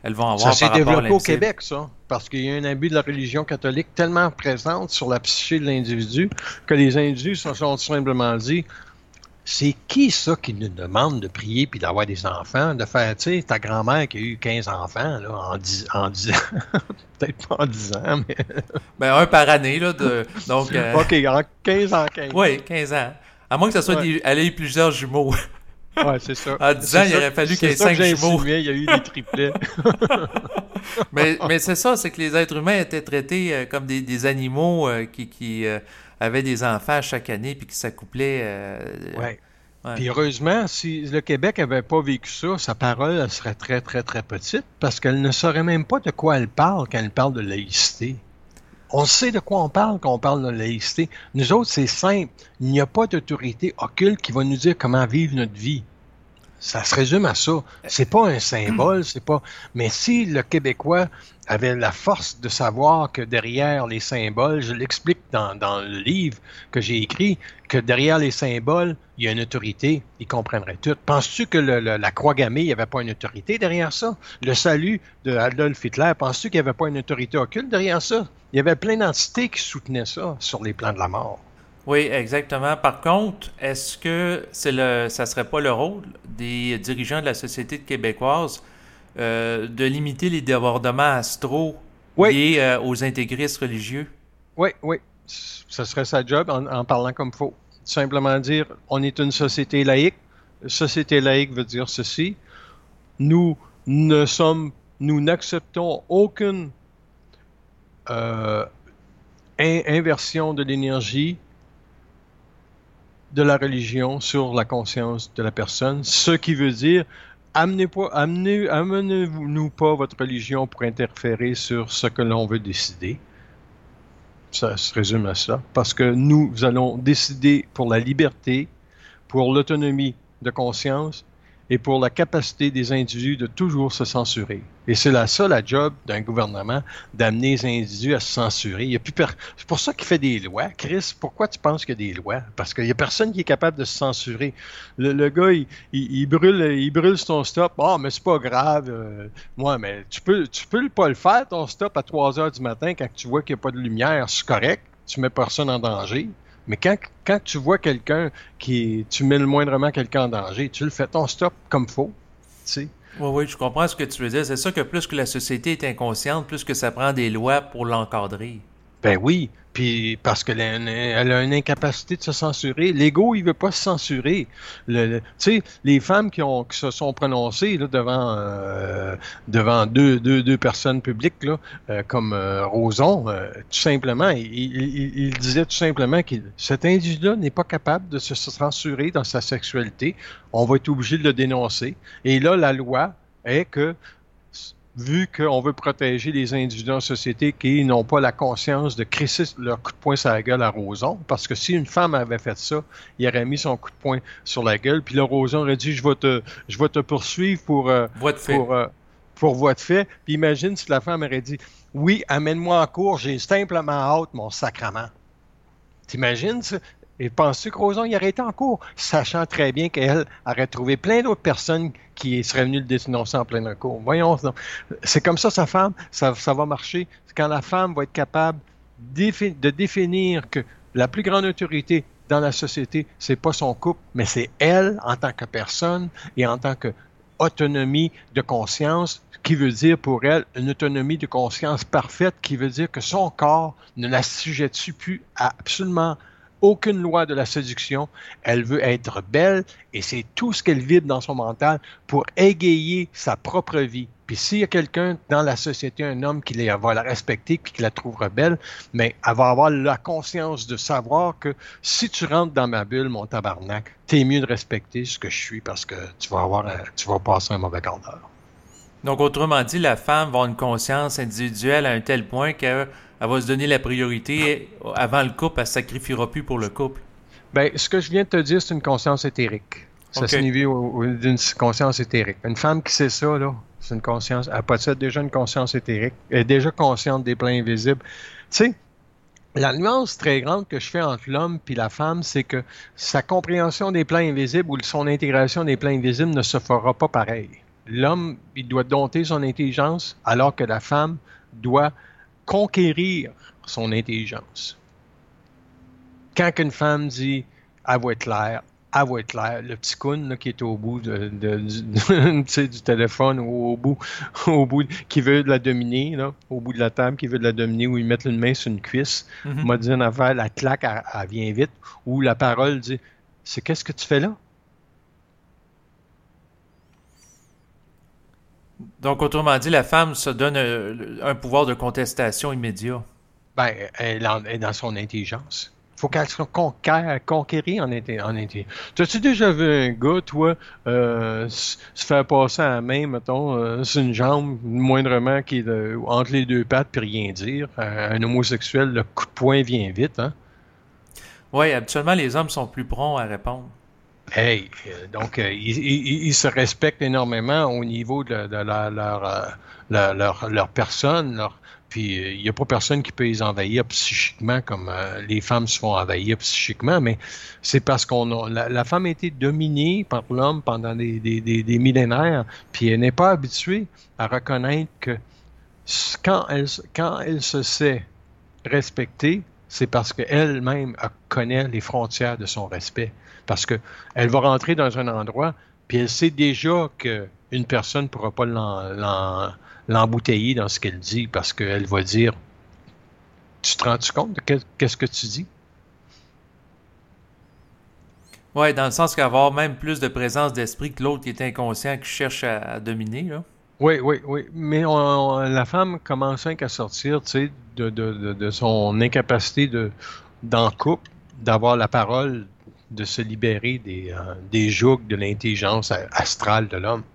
elles vont avoir Ça s'est par rapport à développé au l'invisible. Québec, ça, parce qu'il y a un abus de la religion catholique tellement présente sur la psyché de l'individu que les individus se sont simplement dit c'est qui ça qui nous demande de prier puis d'avoir des enfants, de faire, tu sais, ta grand-mère qui a eu quinze enfants là, en dix en dix ans, peut-être pas en dix ans, mais. Ben, un par année, là. De, donc, euh, OK, en quinze en quinze. oui, quinze ans. À moins que ça soit Ouais. des, elle ait eu plusieurs jumeaux. Ouais, c'est ça. En dix C'est ans, il ça- aurait fallu qu'il y ait c'est ça cinq que jumeaux. j'insinuais, il y a eu des triplets. mais mais c'est ça, c'est que les êtres humains étaient traités euh, comme des, des animaux euh, qui, qui euh, avaient des enfants chaque année puis qui s'accouplaient. euh, Ouais. ouais. Puis heureusement, si le Québec avait pas vécu ça, sa parole elle serait très, très, très petite parce qu'elle ne saurait même pas de quoi elle parle quand elle parle de laïcité. On sait de quoi on parle quand on parle de laïcité. Nous autres, c'est simple. Il n'y a pas d'autorité occulte qui va nous dire comment vivre notre vie. Ça se résume à ça. C'est pas un symbole, c'est pas. Mais si le Québécois avait la force de savoir que derrière les symboles, je l'explique dans, dans le livre que j'ai écrit, que derrière les symboles, il y a une autorité, il comprendrait tout. Penses-tu que le, le, la croix gammée, il n'y avait pas une autorité derrière ça? Le salut de Adolf Hitler, penses-tu qu'il n'y avait pas une autorité occulte derrière ça? Il y avait plein d'entités qui soutenaient ça sur les plans de la mort. Oui, exactement. Par contre, est-ce que c'est le, ça serait pas le rôle des dirigeants de la société québécoise euh, de limiter les débordements astraux Oui. liés euh, aux intégristes religieux? Oui, oui. Ce serait sa job en, en parlant comme il faut. Simplement dire, on est une société laïque. Société laïque veut dire ceci. Nous ne sommes, nous n'acceptons aucune euh, in- inversion de l'énergie de la religion sur la conscience de la personne, ce qui veut dire amenez pas, amenez, amenez-nous pas votre religion pour interférer sur ce que l'on veut décider. Ça se résume à ça. Parce que nous allons décider pour la liberté, pour l'autonomie de conscience et pour la capacité des individus de toujours se censurer. Et c'est là ça la job d'un gouvernement, d'amener les individus à se censurer. Il y a plus per... C'est pour ça qu'il fait des lois. Chris, pourquoi tu penses qu'il y a des lois? Parce qu'il n'y a personne qui est capable de se censurer. Le, le gars, il, il, il brûle il brûle son stop. Ah, oh, mais c'est pas grave. Euh, moi, mais tu peux, tu peux pas le faire, ton stop, à trois heures du matin, quand tu vois qu'il n'y a pas de lumière. C'est correct. Tu mets personne en danger. Mais quand, quand tu vois quelqu'un qui, tu mets le moindrement quelqu'un en danger, tu le fais ton stop comme faut, tu sais. Oui, oui, je comprends ce que tu veux dire. C'est ça que plus que la société est inconsciente, plus que ça prend des lois pour l'encadrer. Ben oui, puis parce qu'elle a, une, elle a une incapacité de se censurer. L'ego, il veut pas se censurer. Le, le, tu sais, les femmes qui, ont, qui se sont prononcées là, devant, euh, devant deux, deux, deux personnes publiques, là, euh, comme euh, Roson, euh, tout simplement, il, il, il disait tout simplement que cet individu-là n'est pas capable de se censurer dans sa sexualité. On va être obligé de le dénoncer. Et là, la loi est que vu qu'on veut protéger les individus en société qui n'ont pas la conscience de crisser leur coup de poing sur la gueule à Roson, parce que si une femme avait fait ça, il aurait mis son coup de poing sur la gueule, puis là, Roson aurait dit « je vais te, je vais te poursuivre pour, euh, Voie de fait. pour, euh, pour voie de fait », puis imagine si la femme aurait dit « oui, amène-moi en cours, j'ai simplement hâte, mon sacrement ». T'imagines ça? Et penses-tu que Roson y aurait été en cours, sachant très bien qu'elle aurait trouvé plein d'autres personnes qui seraient venues le dénoncer en plein cours? Voyons, c'est comme ça sa femme, ça, ça va marcher. C'est quand la femme va être capable défi- de définir que la plus grande autorité dans la société, c'est pas son couple, mais c'est elle en tant que personne et en tant que autonomie de conscience, qui veut dire pour elle une autonomie de conscience parfaite, qui veut dire que son corps ne l'assujettit plus à absolument aucune loi de la séduction. Elle veut être belle et c'est tout ce qu'elle vibre dans son mental pour égayer sa propre vie. Puis s'il y a quelqu'un dans la société, un homme qui va la respecter et qui la trouvera belle, mais elle va avoir la conscience de savoir que si tu rentres dans ma bulle, mon tabarnak, t'es mieux de respecter ce que je suis parce que tu vas avoir, un, tu vas passer un mauvais quart d'heure. Donc, autrement dit, la femme va avoir une conscience individuelle à un tel point qu'elle elle va se donner la priorité avant le couple, elle ne se sacrifiera plus pour le couple. Bien, ce que je viens de te dire, c'est une conscience éthérique. Ça okay. se niveau d'une conscience éthérique. Une femme qui sait ça, là, c'est une conscience, elle possède déjà une conscience éthérique. Elle est déjà consciente des plans invisibles. Tu sais, la nuance très grande que je fais entre l'homme et la femme, c'est que sa compréhension des plans invisibles ou son intégration des plans invisibles ne se fera pas pareil. L'homme, il doit dompter son intelligence, alors que la femme doit conquérir son intelligence. Quand une femme dit « elle va être claire », « elle va être claire », le petit coon là, qui est au bout de, de, du, tu sais, du téléphone ou au bout, au bout, qui veut la dominer, là, au bout de la table, qui veut la dominer, ou il met une main sur une cuisse, Mhm. m'a dit une affaire, la claque, elle, elle vient vite, ou la parole dit « c'est qu'est-ce que tu fais là ?» Donc, autrement dit, la femme se donne euh, un pouvoir de contestation immédiat. Ben, elle, en- elle est dans son intelligence. Faut qu'elle se conquiert, conquérir en intelligence. En intelligence. T'as-tu déjà vu un gars, toi, euh, s- se faire passer à la main, mettons, euh, sur une jambe, moindrement, qui est de- entre les deux pattes, puis rien dire? Euh, un homosexuel, le coup de poing vient vite, hein? Oui, habituellement, les hommes sont plus prompts à répondre. Hey, euh, donc, euh, ils, ils- ils se respectent énormément au niveau de, de la- leur, euh, leur, leur, leur personne. Leur, puis, euh, il n'y a pas personne qui peut les envahir psychiquement comme euh, les femmes se font envahir psychiquement, mais c'est parce qu'on a, la, la femme a été dominée par l'homme pendant des, des, des, des millénaires, puis elle n'est pas habituée à reconnaître que s- quand elle, quand elle se sait respectée, c'est parce qu'elle-même connaît les frontières de son respect. Parce qu'elle va rentrer dans un endroit, puis elle sait déjà qu'une personne ne pourra pas l'en- l'en- l'embouteiller dans ce qu'elle dit, parce qu'elle va dire, tu te rends-tu compte de que- qu'est-ce que tu dis? Oui, dans le sens qu'avoir même plus de présence d'esprit que l'autre qui est inconscient, qui cherche à, à dominer, là. Oui, oui, oui. Mais on- on- la femme commence à sortir, tu sais, de, de, de, de son incapacité de, dans le couple, d'avoir la parole, de se libérer des, euh, des jougs de l'intelligence a- astrale de l'homme.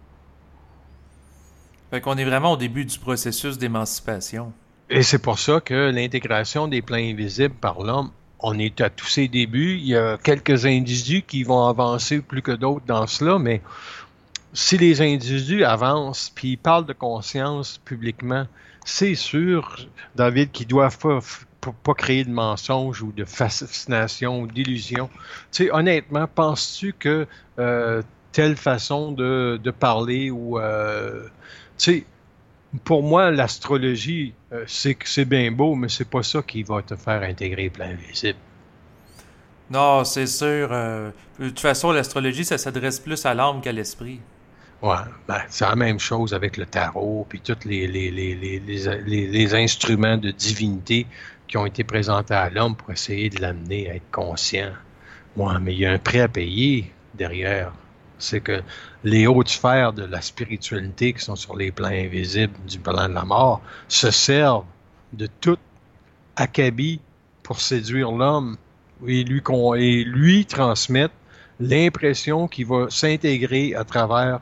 Fait qu'on est vraiment au début du processus d'émancipation. Et c'est pour ça que l'intégration des plans invisibles par l'homme, on est à tous ses débuts. Il y a quelques individus qui vont avancer plus que d'autres dans cela, mais si les individus avancent puis ils parlent de conscience publiquement, c'est sûr, David, qu'ils doivent pas, pas, pas créer de mensonges ou de fascination ou d'illusion. Tu sais, honnêtement, penses-tu que euh, telle façon de, de parler ou euh, tu sais, pour moi, l'astrologie, euh, c'est que c'est bien beau, mais c'est pas ça qui va te faire intégrer les plans invisibles. Non, c'est sûr. euh, de toute façon, l'astrologie, ça s'adresse plus à l'âme qu'à l'esprit. Ouais, ben, c'est la même chose avec le tarot, puis tous les, les, les, les, les, les- les instruments de divinité qui ont été présentés à l'homme pour essayer de l'amener à être conscient. Ouais, mais il y a un prix à payer derrière. C'est que les hautes sphères de la spiritualité qui sont sur les plans invisibles du plan de la mort se servent de tout acabit pour séduire l'homme et lui, con- et lui transmettre l'impression qu'il va s'intégrer à travers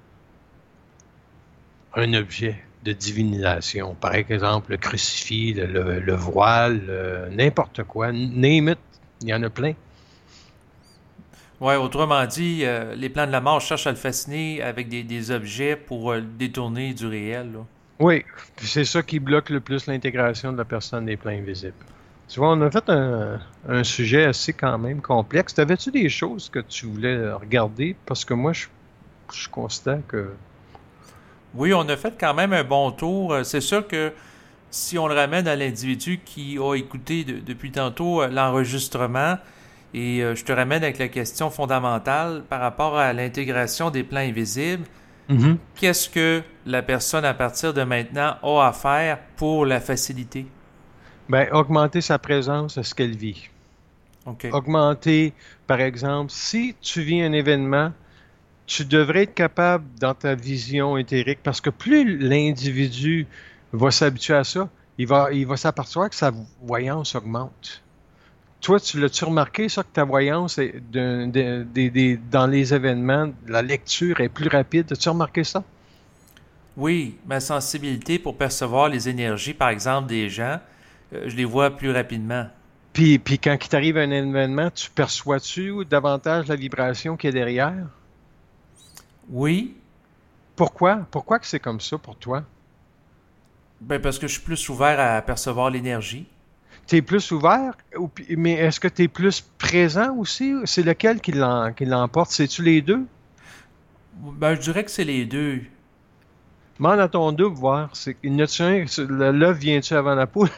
un objet de divinisation. Par exemple, le crucifix, le, le- le voile, le- n'importe quoi, name it, il y en a plein. Ouais, autrement dit, euh, les plans de la mort cherchent à le fasciner avec des, des objets pour euh, le détourner du réel, là. Oui, puis c'est ça qui bloque le plus l'intégration de la personne des plans invisibles. Tu vois, on a fait un, un sujet assez quand même complexe. T'avais-tu des choses que tu voulais regarder? Parce que moi, je, je constate que... Oui, on a fait quand même un bon tour. Euh, C'est sûr que si on le ramène à l'individu qui a écouté de- depuis tantôt euh, l'enregistrement, et euh, je te ramène avec la question fondamentale par rapport à l'intégration des plans invisibles, Mhm. qu'est-ce que la personne à partir de maintenant a à faire pour la faciliter? Ben, augmenter sa présence à ce qu'elle vit. OK. Augmenter, par exemple, si tu vis un événement, tu devrais être capable dans ta vision éthérique, parce que plus l'individu va s'habituer à ça, il va, il va s'apercevoir que sa voyance augmente. Toi, tu l'as-tu remarqué, ça, que ta voyance est d'un- de- de- de- dans les événements, la lecture est plus rapide? As-tu remarqué ça? Oui, ma sensibilité pour percevoir les énergies, par exemple, des gens, euh, je les vois plus rapidement. Puis, puis quand il t'arrive un événement, tu perçois-tu davantage la vibration qui est derrière? Oui, Pourquoi? Pourquoi que c'est comme ça pour toi? ben parce que je suis plus ouvert à percevoir l'énergie. Tu es plus ouvert, ou- mais est-ce que tu es plus présent aussi? C'est lequel qui l'em- qui l'emporte? C'est-tu les deux? Ben, je dirais que c'est les deux. Demande à ton double, voir. C'est qu'il y en a-tu un, l'œuf vient-tu avant la poule?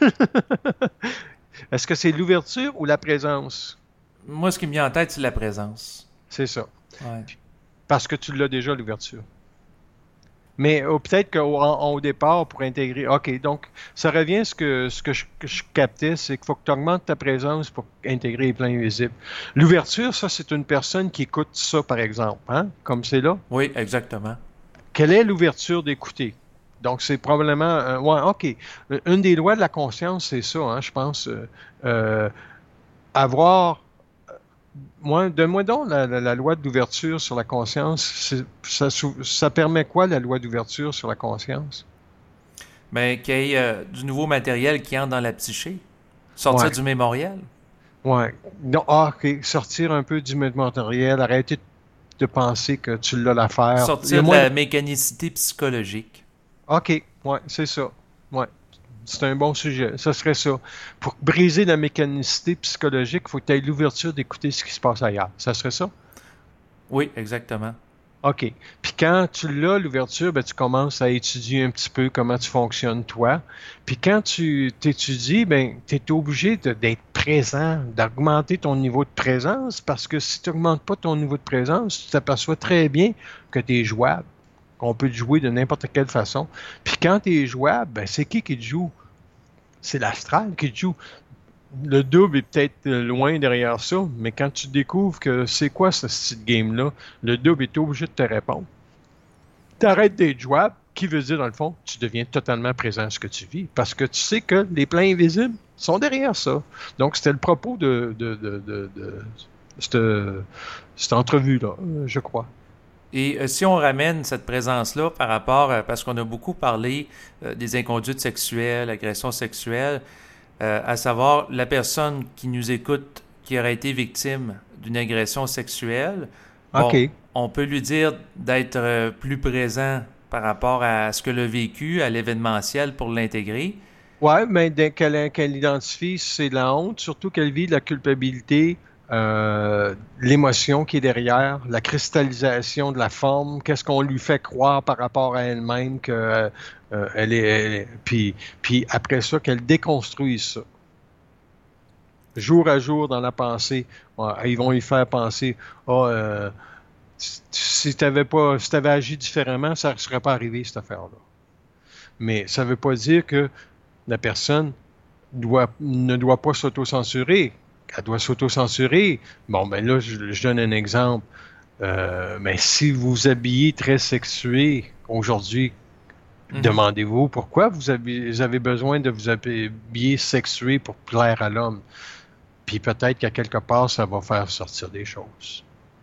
Est-ce que c'est l'ouverture ou la présence? Moi, ce qui me vient en tête, c'est la présence. C'est ça. Ouais. Parce que tu l'as déjà, l'ouverture. Mais oh, peut-être qu'au au départ, pour intégrer... OK, donc, ça revient à ce que, ce que, je, que je captais, c'est qu'il faut que tu augmentes ta présence pour intégrer les plans invisibles. L'ouverture, ça, c'est une personne qui écoute ça, par exemple, hein? Comme c'est là. Oui, exactement. Quelle est l'ouverture d'écouter? Donc, c'est probablement... Euh, ouais, OK. Une des lois de la conscience, c'est ça, hein, je pense. Euh, euh, avoir... Moi, donne-moi donc la, la, la loi d'ouverture sur la conscience. Ça, ça permet quoi, la loi d'ouverture sur la conscience? Ben, qu'il y ait euh, du nouveau matériel qui entre dans la psyché. Sortir Ouais. du mémorial. Ouais. Donc, ah, OK. Sortir un peu du matériel, arrêter de penser que tu l'as l'affaire. Sortir de moins... la mécanicité psychologique. OK. Ouais, c'est ça. Ouais. C'est un bon sujet. Ça serait ça. Pour briser la mécanicité psychologique, il faut que tu aies l'ouverture d'écouter ce qui se passe ailleurs. Ça serait ça? Oui, exactement. OK. Puis quand tu l'as, l'ouverture, ben, tu commences à étudier un petit peu comment tu fonctionnes, toi. Puis quand tu t'étudies, ben, tu es obligé de- d'être présent, d'augmenter ton niveau de présence, parce que si tu n'augmentes pas ton niveau de présence, tu t'aperçois très bien que tu es jouable, qu'on peut te jouer de n'importe quelle façon. Puis quand tu es jouable, ben, c'est qui qui te joue? C'est l'astral qui te joue. Le double est peut-être loin derrière ça, mais quand tu découvres que c'est quoi ce style game-là, le double est obligé de te répondre. T'arrêtes d'être jouable, qui veut dire, dans le fond, tu deviens totalement présent à ce que tu vis, parce que tu sais que les plans invisibles sont derrière ça. Donc, c'était le propos de, de, de, de, de cette, cette entrevue-là, je crois. Et euh, si on ramène cette présence-là par rapport, euh, parce qu'on a beaucoup parlé euh, des inconduites sexuelles, agressions sexuelles, euh, à savoir la personne qui nous écoute, qui aurait été victime d'une agression sexuelle, bon, OK. on peut lui dire d'être euh, plus présent par rapport à ce qu'elle a vécu, à l'événementiel pour l'intégrer. Ouais, mais dès qu'elle qu'elle identifie, c'est la honte, surtout qu'elle vit la culpabilité, euh, l'émotion qui est derrière, la cristallisation de la forme, qu'est-ce qu'on lui fait croire par rapport à elle-même que euh, euh, elle est, elle est- puis, puis après ça, qu'elle déconstruise ça. Jour à jour dans la pensée, ouais, ils vont lui faire penser, ah, euh, si si t'avais pas, si t'avais agi différemment, ça ne serait pas arrivé, cette affaire-là. Mais ça ne veut pas dire que la personne doit, ne doit pas s'auto-censurer. Elle doit s'auto-censurer. Bon, ben là, je, je donne un exemple. Euh, mais si vous vous habillez très sexué aujourd'hui, Mhm. demandez-vous pourquoi vous avez, vous avez besoin de vous habiller sexué pour plaire à l'homme. Puis peut-être qu'à quelque part, ça va faire sortir des choses.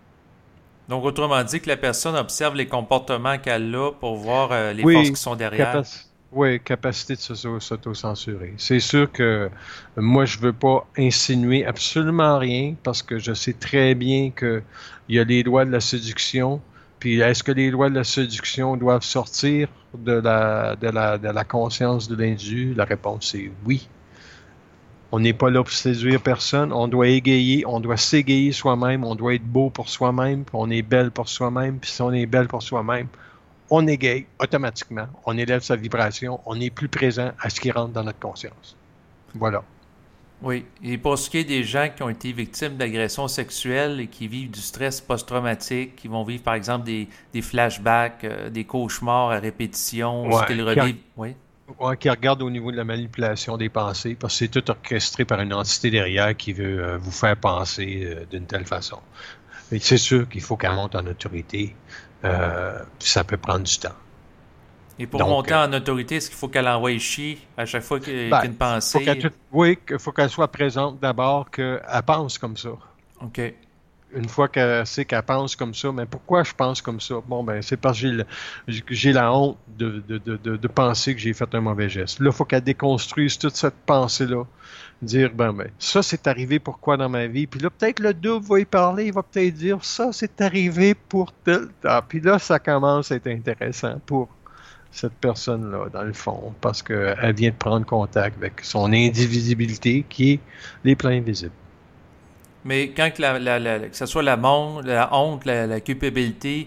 Donc, autrement dit, que la personne observe les comportements qu'elle a pour voir euh, les forces Oui, qui sont derrière. capac- oui, capacité de s'auto- s'auto-censurer. C'est sûr que moi, je veux pas insinuer absolument rien parce que je sais très bien que il y a les lois de la séduction. Puis est-ce que les lois de la séduction doivent sortir de la, de la, de la conscience de l'individu? La réponse est oui. On n'est pas là pour séduire personne. On doit égayer, on doit s'égayer soi-même. On doit être beau pour soi-même. Puis on est belle pour soi-même. Puis si on est belle pour soi-même, on égaye automatiquement. On élève sa vibration. On est plus présent à ce qui rentre dans notre conscience. Voilà. Oui. Et pour ce qui est des gens qui ont été victimes d'agressions sexuelles et qui vivent du stress post-traumatique, qui vont vivre par exemple des, des flashbacks, euh, des cauchemars à répétition, ce Ouais. qu'ils Qui, revivent. Oui. ouais, qui regarde au niveau de la manipulation des pensées, parce que c'est tout orchestré par une entité derrière qui veut euh, vous faire penser euh, d'une telle façon. Mais c'est sûr qu'il faut qu'elle monte en autorité. Euh, puis ça peut prendre du temps. Et pour Donc, monter euh, en autorité, est-ce qu'il faut qu'elle envoie chier à chaque fois qu'il y a ben, une faut pensée? qu'elle tout- oui, il faut qu'elle soit présente d'abord, qu'elle pense comme ça. OK. Une fois qu'elle sait qu'elle pense comme ça, mais pourquoi je pense comme ça? Bon, ben, c'est parce que j'ai, le- j'ai la honte de, de, de, de, de penser que j'ai fait un mauvais geste. Là, il faut qu'elle déconstruise toute cette pensée-là. Dire, ben, ben, ça, c'est arrivé pourquoi dans ma vie? Puis là, peut-être le double va y parler, il va peut-être dire, ça, c'est arrivé pour tel temps. Puis là, ça commence à être intéressant pour cette personne-là, dans le fond, parce qu'elle vient de prendre contact avec son indivisibilité qui est les plans invisibles. Mais quand que, la, la, la, que ce soit la, mon, la honte, la, la culpabilité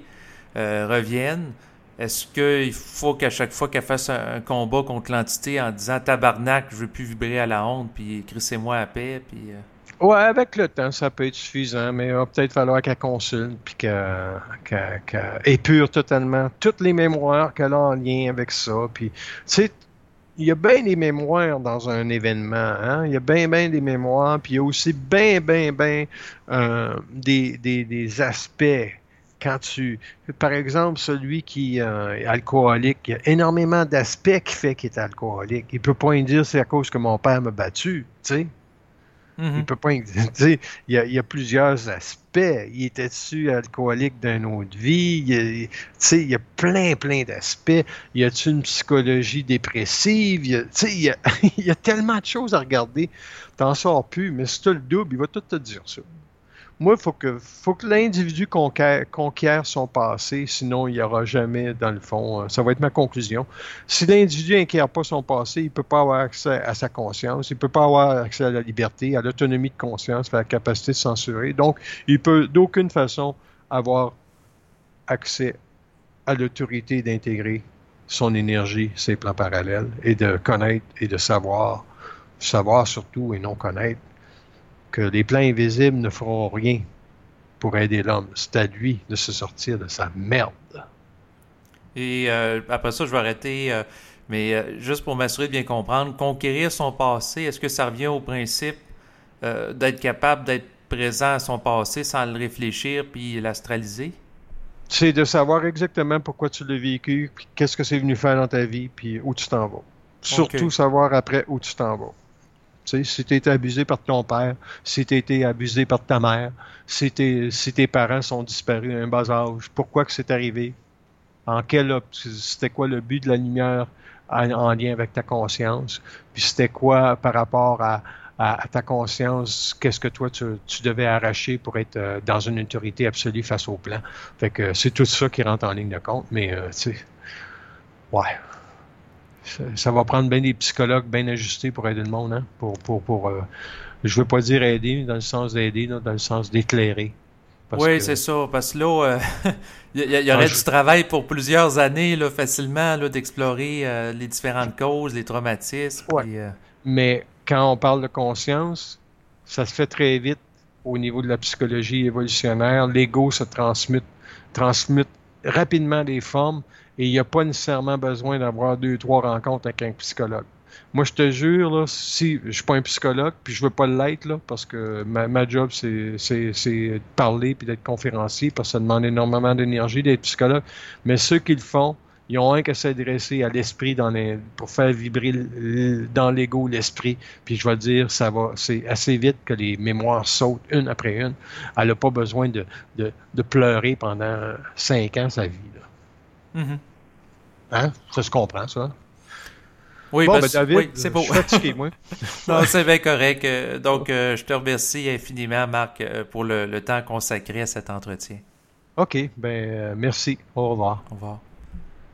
euh, revienne, est-ce qu'il faut qu'à chaque fois qu'elle fasse un, un combat contre l'entité en disant tabarnak, je veux plus vibrer à la honte, puis crissez-moi à paix, puis. Euh... Ouais, avec le temps, ça peut être suffisant, mais il va peut-être falloir qu'elle consulte puis qu'elle, qu'elle, qu'elle épure totalement toutes les mémoires qu'elle a en lien avec ça. Puis, tu sais, il y a bien des mémoires dans un événement, hein? Il y a bien, bien des mémoires, puis il y a aussi bien, bien, bien euh, des, des, des aspects. Quand tu, par exemple, celui qui euh, est alcoolique, il y a énormément d'aspects qui fait qu'il est alcoolique. Il peut pas dire c'est à cause que mon père m'a battu, tu sais. Mm-hmm. Il peut pas, tu sais, il y a, il y a plusieurs aspects. Il était-tu alcoolique d'une autre vie? Tu sais, il y a plein, plein d'aspects. Y a-tu une psychologie dépressive? Tu sais, il y a, il y a tellement de choses à regarder. T'en sors plus, mais si tu as le double, il va tout te dire ça. Moi, il faut que, faut que l'individu conquiert, conquiert son passé, sinon il n'y aura jamais, dans le fond, ça va être ma conclusion. Si l'individu n'inquiert pas son passé, il ne peut pas avoir accès à sa conscience, il ne peut pas avoir accès à la liberté, à l'autonomie de conscience, à la capacité de censurer. Donc, il peut d'aucune façon avoir accès à l'autorité d'intégrer son énergie, ses plans parallèles, et de connaître et de savoir, savoir surtout et non connaître, que les plans invisibles ne feront rien pour aider l'homme. C'est à lui de se sortir de sa merde. Et euh, après ça, je vais arrêter, euh, mais euh, juste pour m'assurer de bien comprendre, conquérir son passé, est-ce que ça revient au principe euh, d'être capable d'être présent à son passé sans le réfléchir puis l'astraliser? C'est de savoir exactement pourquoi tu l'as vécu, puis qu'est-ce que c'est venu faire dans ta vie, puis où tu t'en vas. Surtout okay. Savoir après où tu t'en vas. Tu sais, si tu as été abusé par ton père, si tu as été abusé par ta mère, si, si tes parents sont disparus à un bas âge, pourquoi que c'est arrivé? En quel c'était quoi le but de la lumière en, en lien avec ta conscience? Puis c'était quoi par rapport à, à, à ta conscience? Qu'est-ce que toi tu, tu devais arracher pour être euh, dans une autorité absolue face au plan? Fait que c'est tout ça qui rentre en ligne de compte, mais euh, tu sais, ouais. Ça, ça va prendre bien des psychologues bien ajustés pour aider le monde, hein? Pour, pour, pour euh, je veux pas dire aider, dans le sens d'aider, là, dans le sens d'éclairer. Oui, que... c'est ça, parce que là, euh, il y, y aurait ah, du je... travail pour plusieurs années, là, facilement, là, d'explorer euh, les différentes causes, les traumatismes. Ouais. Puis, euh... Mais quand on parle de conscience, ça se fait très vite au niveau de la psychologie évolutionnaire. L'ego se transmute, transmute rapidement des formes. Et il n'y a pas nécessairement besoin d'avoir deux, trois rencontres avec un psychologue. Moi, je te jure, là, si je suis pas un psychologue, puis je veux pas l'être, là, parce que ma, ma job, c'est, c'est, c'est de parler puis d'être conférencier, parce que ça demande énormément d'énergie d'être psychologue. Mais ceux qui le font, ils ont un qu'à s'adresser à l'esprit dans les, pour faire vibrer dans l'ego l'esprit. Puis je vais te dire, ça va, c'est assez vite que les mémoires sautent une après une. Elle n'a pas besoin de, de, de pleurer pendant cinq ans sa vie, là. Mm-hmm. Hein? Ça se comprend, ça? Oui, bon, parce, ben David, oui, c'est beau. Je suis fatigué, moi. Non, c'est bien correct. Donc, euh, je te remercie infiniment, Marc, pour le, le temps consacré à cet entretien. OK. Ben, euh, merci. Au revoir. Au revoir.